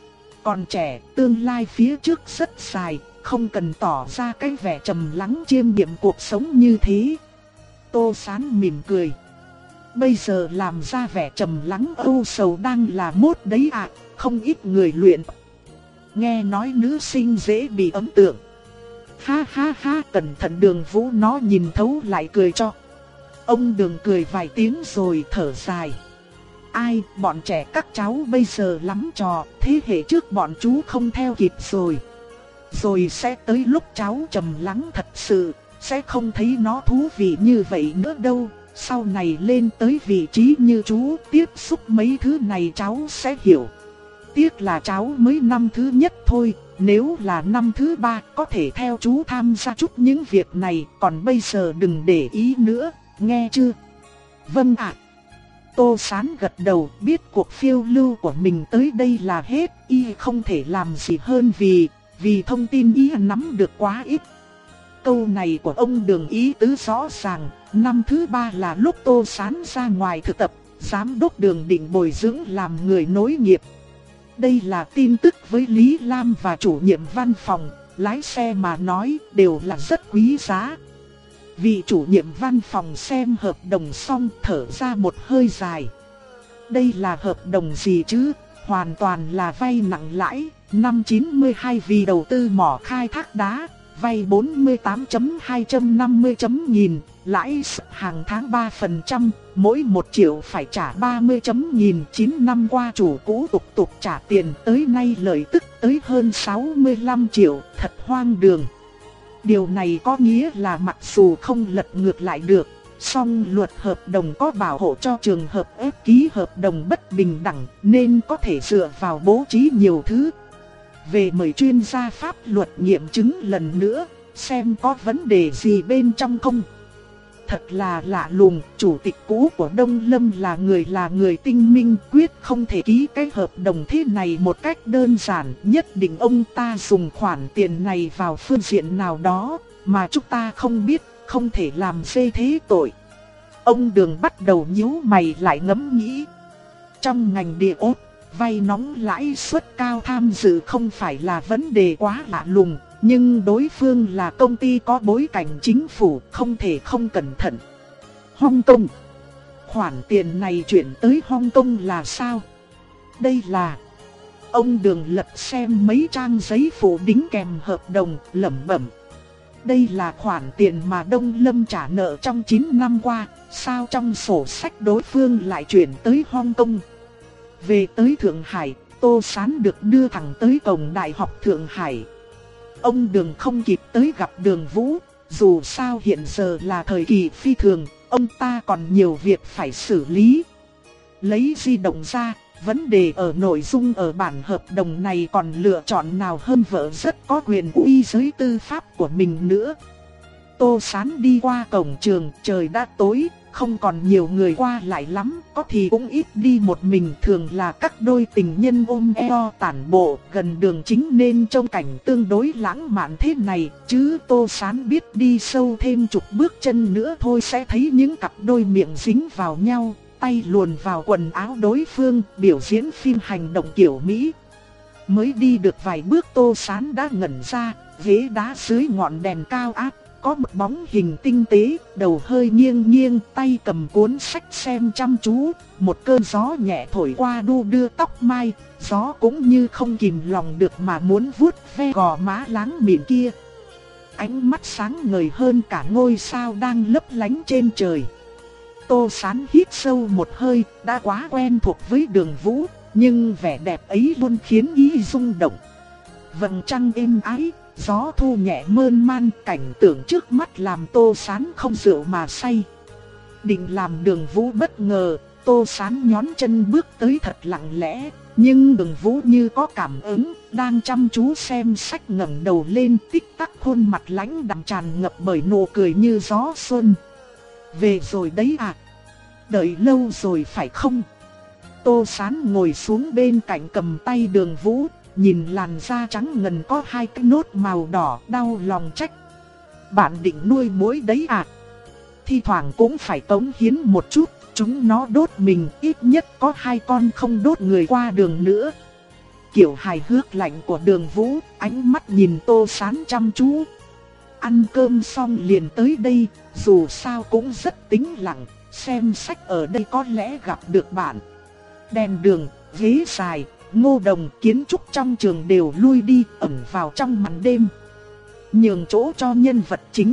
[SPEAKER 1] Còn trẻ, tương lai phía trước rất dài, không cần tỏ ra cái vẻ trầm lắng chiêm nghiệm cuộc sống như thế. Tô Sán mỉm cười. Bây giờ làm ra vẻ trầm lắng âu sầu đang là mốt đấy ạ, à, không ít người luyện. Nghe nói nữ sinh dễ bị ấn tượng. Ha ha ha, cẩn thận Đường Vũ nó nhìn thấu lại cười cho. Ông Đường cười vài tiếng rồi thở dài. Ai, bọn trẻ các cháu bây giờ lắm trò, thế hệ trước bọn chú không theo kịp rồi. Rồi sẽ tới lúc cháu trầm lắng thật sự, sẽ không thấy nó thú vị như vậy nữa đâu. Sau này lên tới vị trí như chú, tiếp xúc mấy thứ này cháu sẽ hiểu. Tiếc là cháu mới năm thứ nhất thôi, nếu là năm thứ ba có thể theo chú tham gia chút những việc này, còn bây giờ đừng để ý nữa, nghe chưa? Vâng ạ. Tô Sán gật đầu, biết cuộc phiêu lưu của mình tới đây là hết, y không thể làm gì hơn vì, vì thông tin y nắm được quá ít. Câu này của ông Đường ý tứ rõ ràng, năm thứ ba là lúc Tô Sán ra ngoài thực tập, giám đốc Đường định bồi dưỡng làm người nối nghiệp. Đây là tin tức với Lý Lam và chủ nhiệm văn phòng, lái xe mà nói đều là rất quý giá. Vị chủ nhiệm văn phòng xem hợp đồng xong thở ra một hơi dài. Đây là hợp đồng gì chứ? Hoàn toàn là vay nặng lãi. Năm chín mươi hai vì đầu tư mỏ khai thác đá, vay bốn mươi tám nghìn hai trăm năm mươi nghìn, lãi hàng tháng ba phần trăm, mỗi một triệu phải trả ba mươi nghìn. chín năm qua chủ cũ tục tục trả tiền, tới nay lợi tức tới hơn sáu mươi lăm triệu, thật hoang đường. Điều này có nghĩa là mặc dù không lật ngược lại được, song luật hợp đồng có bảo hộ cho trường hợp ép ký hợp đồng bất bình đẳng, nên có thể dựa vào bố trí nhiều thứ. Về mời chuyên gia pháp luật nghiệm chứng lần nữa, xem có vấn đề gì bên trong không. Thật là lạ lùng, chủ tịch cũ của Đông Lâm là người là người tinh minh, quyết không thể ký cái hợp đồng thế này một cách đơn giản. Nhất định ông ta dùng khoản tiền này vào phương diện nào đó mà chúng ta không biết, không thể làm xê thế tội. Ông Đường bắt đầu nhíu mày lại ngẫm nghĩ. Trong ngành địa ốt, vay nóng lãi suất cao tham dự không phải là vấn đề quá lạ lùng, Nhưng đối phương là công ty có bối cảnh chính phủ, không thể không cẩn thận. Hong Kong. Khoản tiền này chuyển tới Hong Kong là sao? Đây là... Ông Đường lật xem mấy trang giấy phụ đính kèm hợp đồng, lẩm bẩm. Đây là khoản tiền mà Đông Lâm trả nợ trong chín năm qua, sao trong sổ sách đối phương lại chuyển tới Hong Kong? Về tới Thượng Hải, Tô Sán được đưa thẳng tới cổng Đại học Thượng Hải. Ông Đường không kịp tới gặp Đường Vũ, dù sao hiện giờ là thời kỳ phi thường, ông ta còn nhiều việc phải xử lý. Lấy di động ra, vấn đề ở nội dung ở bản hợp đồng này còn lựa chọn nào hơn vợ rất có quyền uy giới tư pháp của mình nữa. Tô Sán đi qua cổng trường, trời đã tối, không còn nhiều người qua lại lắm, có thì cũng ít đi một mình, thường là các đôi tình nhân ôm eo tản bộ gần đường chính nên trông cảnh tương đối lãng mạn thế này, chứ Tô Sán biết đi sâu thêm chục bước chân nữa thôi sẽ thấy những cặp đôi miệng dính vào nhau, tay luồn vào quần áo đối phương, biểu diễn phim hành động kiểu Mỹ. Mới đi được vài bước Tô Sán đã ngẩn ra, ghế đá dưới ngọn đèn cao áp. Có một bóng hình tinh tế, đầu hơi nghiêng nghiêng, tay cầm cuốn sách xem chăm chú. Một cơn gió nhẹ thổi qua đu đưa tóc mai, gió cũng như không kìm lòng được mà muốn vuốt ve gò má láng mịn kia. Ánh mắt sáng ngời hơn cả ngôi sao đang lấp lánh trên trời. Tô Sán hít sâu một hơi, đã quá quen thuộc với Đường Vũ, nhưng vẻ đẹp ấy luôn khiến ý rung động. Vầng trăng êm ái, gió thu nhẹ mơn man, cảnh tượng trước mắt làm Tô Sán không rượu mà say. Định làm Đường Vũ bất ngờ, Tô Sán nhón chân bước tới thật lặng lẽ, nhưng Đường Vũ như có cảm ứng, đang chăm chú xem sách ngẩng đầu lên, tích tắc khuôn mặt lãnh đạm tràn ngập bởi nụ cười như gió xuân. Về rồi đấy à? Đợi lâu rồi phải không? Tô Sán ngồi xuống bên cạnh cầm tay Đường Vũ, nhìn làn da trắng ngần có hai cái nốt màu đỏ, đau lòng trách. Bạn định nuôi muỗi đấy à? Thi thoảng cũng phải cống hiến một chút, chúng nó đốt mình, ít nhất có hai con không đốt người qua đường nữa. Kiểu hài hước lạnh của Đường Vũ, ánh mắt nhìn Tô Sán chăm chú. Ăn cơm xong liền tới đây, dù sao cũng rất tĩnh lặng, xem sách ở đây có lẽ gặp được bạn. Đèn đường, ghế dài, ngô đồng, kiến trúc trong trường đều lui đi, ẩn vào trong màn đêm. Nhường chỗ cho nhân vật chính.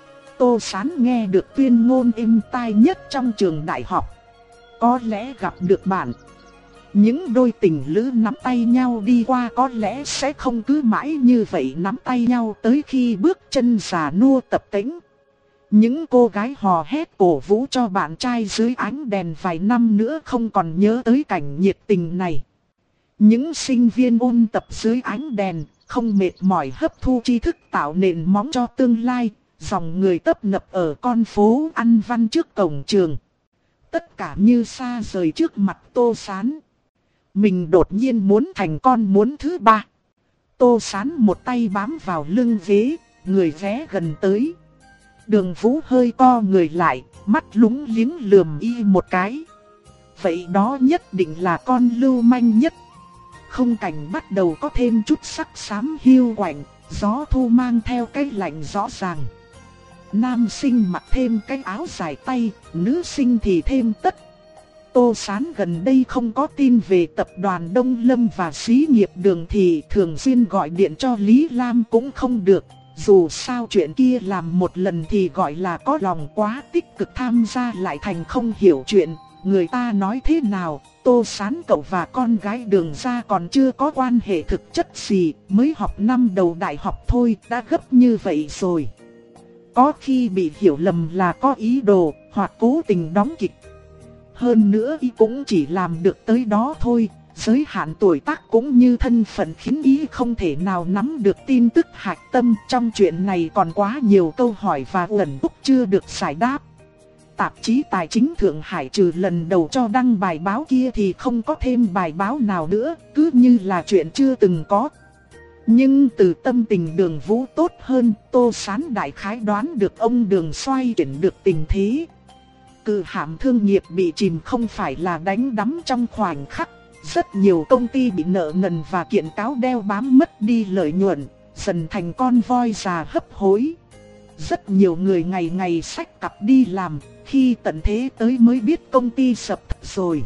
[SPEAKER 1] Tô Sán nghe được tuyên ngôn êm tai nhất trong trường đại học. Có lẽ gặp được bạn. Những đôi tình lữ nắm tay nhau đi qua có lẽ sẽ không cứ mãi như vậy nắm tay nhau tới khi bước chân già nua tập tễnh. Những cô gái hò hét cổ vũ cho bạn trai dưới ánh đèn vài năm nữa không còn nhớ tới cảnh nhiệt tình này. Những sinh viên ôn tập dưới ánh đèn, không mệt mỏi hấp thu tri thức tạo nền móng cho tương lai, dòng người tấp nập ở con phố ăn văn trước cổng trường. Tất cả như xa rời trước mặt Tô Sán. Mình đột nhiên muốn thành con muốn thứ ba. Tô Sán một tay bám vào lưng ghế, người ghé gần tới. Đường Vũ hơi co người lại, mắt lúng liếng lườm y một cái. Vậy đó nhất định là con lưu manh nhất. Không cảnh bắt đầu có thêm chút sắc xám hiu quạnh, gió thu mang theo cái lạnh rõ ràng. Nam sinh mặc thêm cái áo dài tay, nữ sinh thì thêm tất. Tô Sán gần đây không có tin về tập đoàn Đông Lâm và xí nghiệp Đường thì thường xuyên gọi điện cho Lý Lam cũng không được. Dù sao chuyện kia làm một lần thì gọi là có lòng quá tích cực tham gia lại thành không hiểu chuyện. Người ta nói thế nào, Tô Sán cậu và con gái Đường gia còn chưa có quan hệ thực chất gì, mới học năm đầu đại học thôi đã gấp như vậy rồi. Có khi bị hiểu lầm là có ý đồ, hoặc cố tình đóng kịch. Hơn nữa y cũng chỉ làm được tới đó thôi, giới hạn tuổi tác cũng như thân phận khiến y không thể nào nắm được tin tức hạch tâm. Trong chuyện này còn quá nhiều câu hỏi và ẩn ức chưa được giải đáp. Tạp chí Tài chính Thượng Hải trừ lần đầu cho đăng bài báo kia thì không có thêm bài báo nào nữa, cứ như là chuyện chưa từng có. Nhưng từ tâm tình Đường Vũ tốt hơn, Tô Sán đại khái đoán được ông Đường xoay chuyển được tình thế. Cự hạm thương nghiệp bị chìm không phải là đánh đắm trong khoảnh khắc. Rất nhiều công ty bị nợ nần và kiện cáo đeo bám mất đi lợi nhuận. dần thành con voi già hấp hối. Rất nhiều người ngày ngày xách cặp đi làm, khi tận thế tới mới biết công ty sập rồi.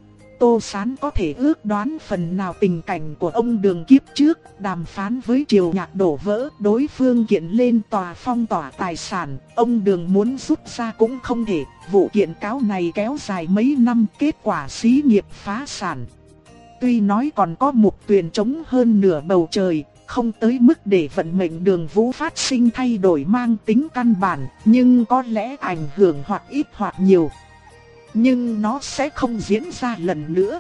[SPEAKER 1] Tô Sán có thể ước đoán phần nào tình cảnh của ông Đường kiếp trước, đàm phán với Triều Nhạc đổ vỡ, đối phương kiện lên tòa phong tỏa tài sản, ông Đường muốn rút ra cũng không thể, vụ kiện cáo này kéo dài mấy năm, kết quả xí nghiệp phá sản. Tuy nói còn có Mục Tuyền trống hơn nửa bầu trời, không tới mức để vận mệnh Đường Vũ phát sinh thay đổi mang tính căn bản, nhưng có lẽ ảnh hưởng hoặc ít hoặc nhiều. Nhưng nó sẽ không diễn ra lần nữa.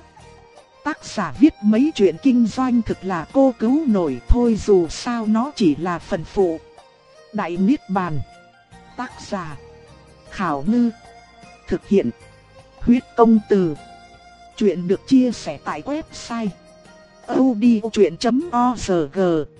[SPEAKER 1] Tác giả viết mấy chuyện kinh doanh thực là cô cứu nổi thôi, dù sao nó chỉ là phần phụ. Đại Niết Bàn. Tác giả Khảo Ngư. Thực hiện Huyết Công Từ. Chuyện được chia sẻ tại website audiochuyện chấm org.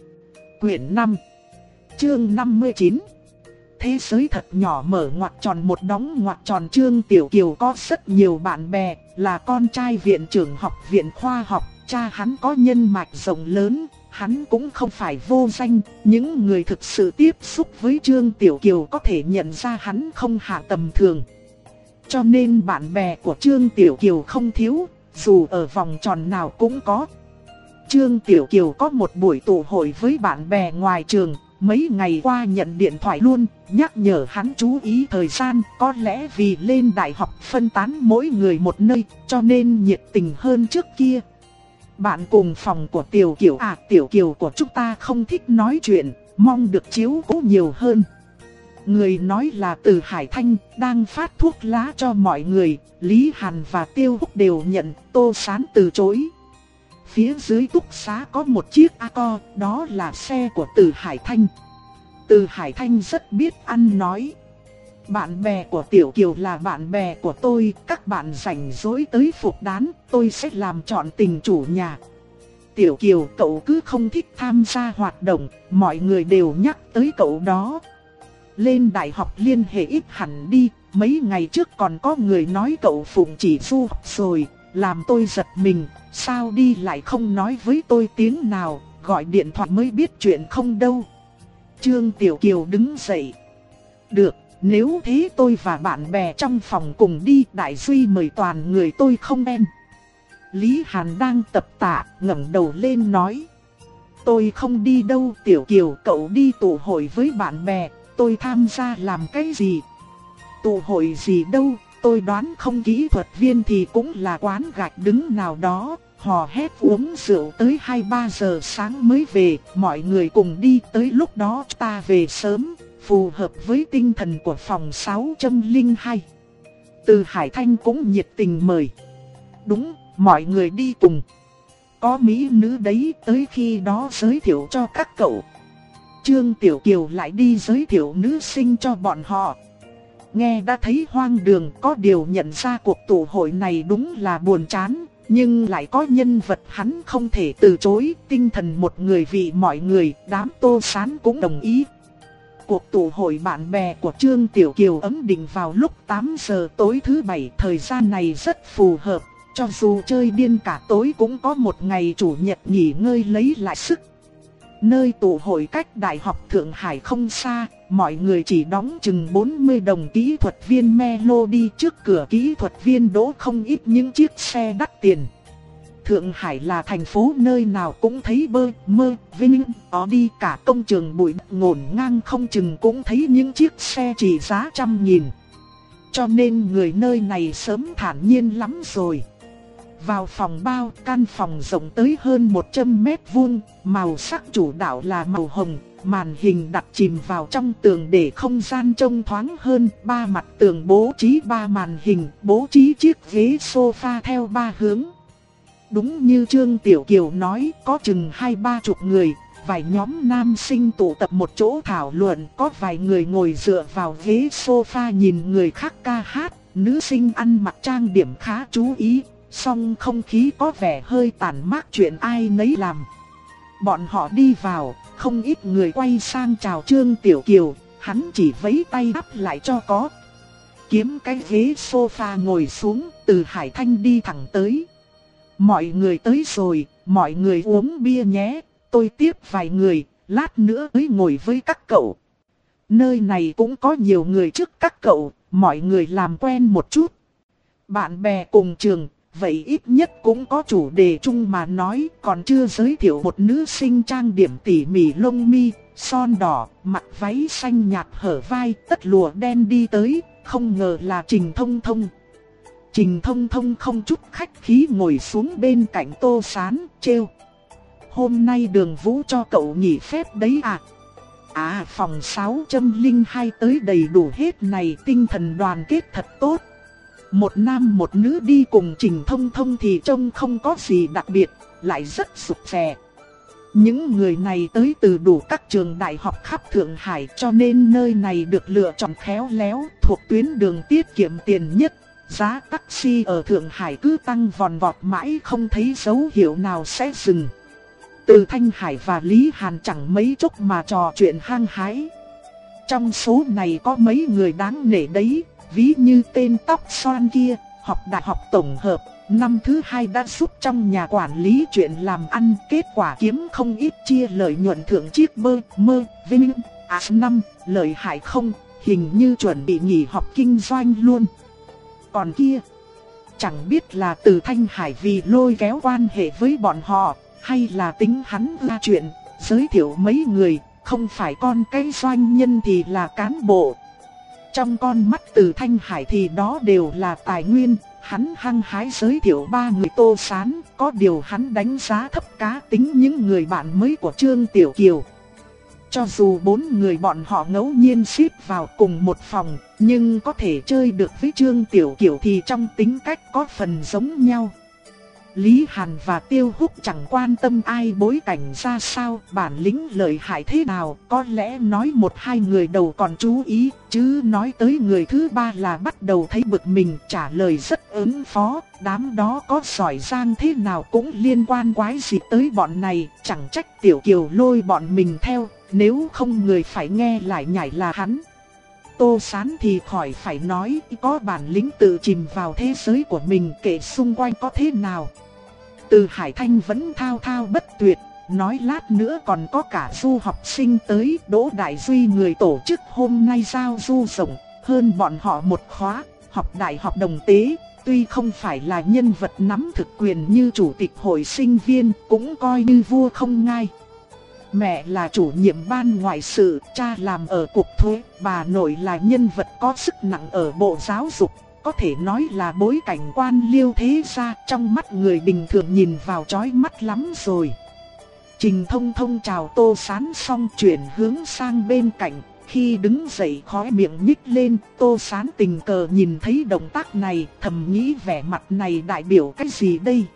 [SPEAKER 1] Quyển năm, chương năm mươi chín. Thế giới thật nhỏ mở ngoặc tròn một đóng ngoặc tròn. Trương Tiểu Kiều có rất nhiều bạn bè, là con trai viện trưởng học viện khoa học, cha hắn có nhân mạch rộng lớn, hắn cũng không phải vô danh. Những người thực sự tiếp xúc với Trương Tiểu Kiều có thể nhận ra hắn không hạ tầm thường. Cho nên bạn bè của Trương Tiểu Kiều không thiếu, dù ở vòng tròn nào cũng có. Trương Tiểu Kiều có một buổi tụ hội với bạn bè ngoài trường. Mấy ngày qua nhận điện thoại luôn, nhắc nhở hắn chú ý thời gian, có lẽ vì lên đại học phân tán mỗi người một nơi, cho nên nhiệt tình hơn trước kia. Bạn cùng phòng của Tiểu Kiều à, Tiểu Kiều của chúng ta không thích nói chuyện, mong được chiếu cố nhiều hơn. Người nói là Từ Hải Thanh, đang phát thuốc lá cho mọi người, Lý Hàn và Tiêu Húc đều nhận, Tô Sán từ chối. Phía dưới túc xá có một chiếc Accord, đó là xe của Từ Hải Thanh. Từ Hải Thanh rất biết ăn nói. Bạn bè của Tiểu Kiều là bạn bè của tôi, các bạn rảnh rỗi tới phục đán, tôi sẽ làm chọn tình chủ nhà. Tiểu Kiều, cậu cứ không thích tham gia hoạt động, mọi người đều nhắc tới cậu đó. Lên đại học liên hệ ít hẳn đi, mấy ngày trước còn có người nói cậu phụng chỉ du học rồi, làm tôi giật mình. Sao đi lại không nói với tôi tiếng nào, gọi điện thoại mới biết chuyện không đâu. Trương Tiểu Kiều đứng dậy. Được, nếu thế tôi và bạn bè trong phòng cùng đi, Đại Duy mời toàn người tôi không em. Lý Hàn đang tập tạ, ngẩng đầu lên nói. Tôi không đi đâu Tiểu Kiều, cậu đi tụ hội với bạn bè, tôi tham gia làm cái gì? Tụ hội gì đâu, tôi đoán không kỹ thuật viên thì cũng là quán gạch đứng nào đó. Hò hét uống rượu tới hai ba giờ sáng mới về, mọi người cùng đi, tới lúc đó ta về sớm, phù hợp với tinh thần của phòng sáu không hai. Từ Hải Thanh cũng nhiệt tình mời. Đúng, mọi người đi cùng. Có mỹ nữ đấy, tới khi đó giới thiệu cho các cậu. Trương Tiểu Kiều lại đi giới thiệu nữ sinh cho bọn họ. Nghe đã thấy hoang đường, có điều nhận ra cuộc tụ hội này đúng là buồn chán. Nhưng lại có nhân vật hắn không thể từ chối, tinh thần một người vì mọi người, đám Tô Sán cũng đồng ý. Cuộc tụ hội bạn bè của Trương Tiểu Kiều ấm định vào lúc tám giờ tối thứ bảy, thời gian này rất phù hợp, cho dù chơi điên cả tối cũng có một ngày chủ nhật nghỉ ngơi lấy lại sức. Nơi tụ hội cách Đại học Thượng Hải không xa, mọi người chỉ đóng chừng bốn mươi đồng. Kỹ thuật viên Melody, trước cửa kỹ thuật viên đỗ không ít những chiếc xe đắt tiền. Thượng Hải là thành phố nơi nào cũng thấy bơ, mơ, vinh, ó đi, cả công trường bụi ngổn ngang không chừng cũng thấy những chiếc xe trị giá trăm nghìn. Cho nên người nơi này sớm thản nhiên lắm rồi. Vào phòng bao, căn phòng rộng tới hơn một trăm mét vuông, màu sắc chủ đạo là màu hồng, màn hình đặt chìm vào trong tường để không gian trông thoáng hơn, ba mặt tường bố trí ba màn hình, bố trí chiếc ghế sofa theo ba hướng. Đúng như Trương Tiểu Kiều nói, có chừng hai ba chục người, vài nhóm nam sinh tụ tập một chỗ thảo luận, có vài người ngồi dựa vào ghế sofa nhìn người khác ca hát, nữ sinh ăn mặc trang điểm khá chú ý. Song không khí có vẻ hơi tàn mát, chuyện ai nấy làm. Bọn họ đi vào, không ít người quay sang chào Trương Tiểu Kiều, hắn chỉ vẫy tay đáp lại cho có. Kiếm cái ghế sofa ngồi xuống, Từ Hải Thanh đi thẳng tới. Mọi người tới rồi, mọi người uống bia nhé, tôi tiếp vài người, lát nữa tới ngồi với các cậu. Nơi này cũng có nhiều người trước các cậu, mọi người làm quen một chút. Bạn bè cùng trường, vậy ít nhất cũng có chủ đề chung mà nói, còn chưa giới thiệu một nữ sinh trang điểm tỉ mỉ lông mi, son đỏ, mặc váy xanh nhạt hở vai, tất lụa đen đi tới, không ngờ là Trình Thông Thông. Trình Thông Thông không chút khách khí ngồi xuống bên cạnh Tô Sán, trêu. Hôm nay Đường Vũ cho cậu nghỉ phép đấy à? À, phòng sáu không hai tới đầy đủ hết này, tinh thần đoàn kết thật tốt. Một nam một nữ đi cùng Trình Thông Thông thì trông không có gì đặc biệt, lại rất sụp sè. Những người này tới từ đủ các trường đại học khắp Thượng Hải, cho nên nơi này được lựa chọn khéo léo, thuộc tuyến đường tiết kiệm tiền nhất. Giá taxi ở Thượng Hải cứ tăng vòn vọt mãi không thấy dấu hiệu nào sẽ dừng. Từ Thanh Hải và Lý Hàn chẳng mấy chốc mà trò chuyện hăng hái. Trong số này có mấy người đáng nể đấy, ví như tên tóc xoăn kia, học đại học tổng hợp, năm thứ hai đã giúp trong nhà quản lý chuyện làm ăn, kết quả kiếm không ít, chia lợi nhuận thượng chiếc bơ, mơ, vinh, à năm, lợi hại không, hình như chuẩn bị nghỉ học kinh doanh luôn. Còn kia, chẳng biết là từ Thanh Hải vì lôi kéo quan hệ với bọn họ, hay là tính hắn ra chuyện, giới thiệu mấy người, không phải con cái doanh nhân thì là cán bộ. Trong con mắt từ Thanh Hải thì đó đều là tài nguyên, hắn hăng hái giới thiệu ba người Tô Sán, có điều hắn đánh giá thấp cá tính những người bạn mới của Trương Tiểu Kiều. Cho dù bốn người bọn họ ngẫu nhiên xếp vào cùng một phòng, nhưng có thể chơi được với Trương Tiểu Kiều thì trong tính cách có phần giống nhau. Lý Hàn và Tiêu Húc chẳng quan tâm ai bối cảnh ra sao, bản lĩnh lợi hại thế nào, có lẽ nói một hai người đầu còn chú ý, chứ nói tới người thứ ba là bắt đầu thấy bực mình, trả lời rất ứng phó, đám đó có giỏi giang thế nào cũng liên quan quái gì tới bọn này, chẳng trách Tiểu Kiều lôi bọn mình theo, nếu không người phải nghe lại nhảy là hắn. Tô Sán thì khỏi phải nói, có bản lĩnh tự chìm vào thế giới của mình, kể xung quanh có thế nào. Từ Hải Thanh vẫn thao thao bất tuyệt, nói lát nữa còn có cả du học sinh tới. Đỗ Đại Duy người tổ chức hôm nay giao du rộng, hơn bọn họ một khóa, học đại học Đồng Tế. Tuy không phải là nhân vật nắm thực quyền như chủ tịch hội sinh viên, cũng coi như vua không ngai. Mẹ là chủ nhiệm ban ngoại sự, cha làm ở cục thuế, bà nội là nhân vật có sức nặng ở bộ giáo dục. Có thể nói là bối cảnh quan liêu thế gia, trong mắt người bình thường nhìn vào chói mắt lắm rồi. Trình Thông Thông chào Tô Sán xong chuyển hướng sang bên cạnh, khi đứng dậy khóe miệng nhích lên, Tô Sán tình cờ nhìn thấy động tác này, thầm nghĩ vẻ mặt này đại biểu cái gì đây?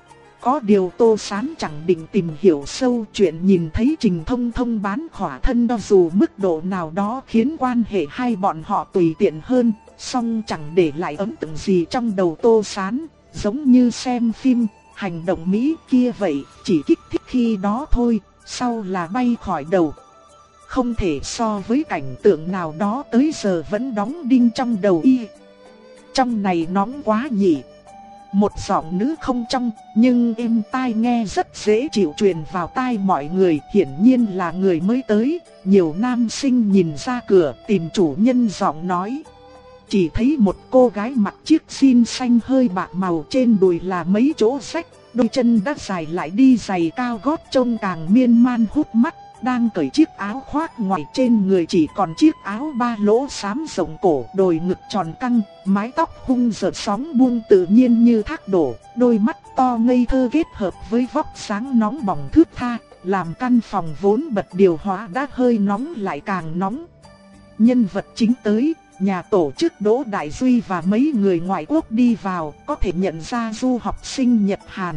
[SPEAKER 1] Có điều Tô Sán chẳng định tìm hiểu sâu chuyện, nhìn thấy Trình Thông Thông bán khỏa thân cho dù mức độ nào đó khiến quan hệ hai bọn họ tùy tiện hơn, song chẳng để lại ấn tượng gì trong đầu Tô Sán, giống như xem phim, hành động Mỹ kia vậy, chỉ kích thích khi đó thôi, sau là bay khỏi đầu. Không thể so với cảnh tượng nào đó tới giờ vẫn đóng đinh trong đầu y. Trong này nóng quá nhỉ. Một giọng nữ không trong, nhưng êm tai nghe rất dễ chịu truyền vào tai mọi người, hiển nhiên là người mới tới. Nhiều nam sinh nhìn ra cửa tìm chủ nhân giọng nói. Chỉ thấy một cô gái mặc chiếc jean xanh hơi bạc màu, trên đùi là mấy chỗ rách, đôi chân đã dài lại đi giày cao gót trông càng miên man hút mắt, đang cởi chiếc áo khoác ngoài, trên người chỉ còn chiếc áo ba lỗ xám rộng cổ, đồi ngực tròn căng, mái tóc hung dợt sóng buông tự nhiên như thác đổ, đôi mắt to ngây thơ kết hợp với vóc sáng nóng bỏng thướt tha, làm căn phòng vốn bật điều hòa đã hơi nóng lại càng nóng. Nhân vật chính tới, nhà tổ chức Đỗ Đại Duy và mấy người ngoại quốc đi vào, có thể nhận ra du học sinh Nhật Hàn.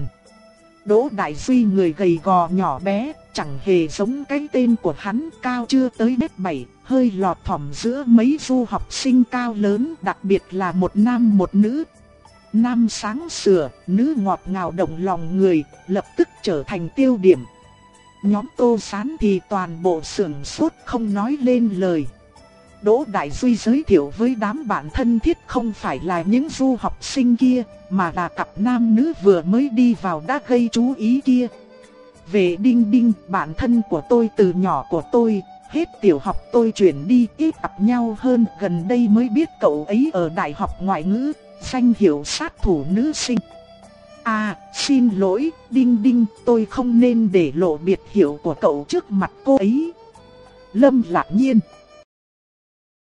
[SPEAKER 1] Đỗ Đại Duy người gầy gò nhỏ bé, chẳng hề giống cái tên của hắn, cao chưa tới mét bảy, hơi lọt thỏm giữa mấy du học sinh cao lớn, đặc biệt là một nam một nữ. Nam sáng sủa, nữ ngọt ngào động lòng người, lập tức trở thành tiêu điểm. Nhóm Tô Sán thì toàn bộ sững sốt không nói lên lời. Đỗ Đại Duy giới thiệu với đám bạn thân thiết không phải là những du học sinh kia, mà là cặp nam nữ vừa mới đi vào đã gây chú ý kia. Về Đinh Đinh, bạn thân của tôi từ nhỏ của tôi, hết tiểu học tôi chuyển đi ít gặp nhau hơn, gần đây mới biết cậu ấy ở đại học ngoại ngữ, danh hiệu sát thủ nữ sinh. À, xin lỗi, Đinh Đinh, tôi không nên để lộ biệt hiệu của cậu trước mặt cô ấy. Lâm Lạc Nhiên.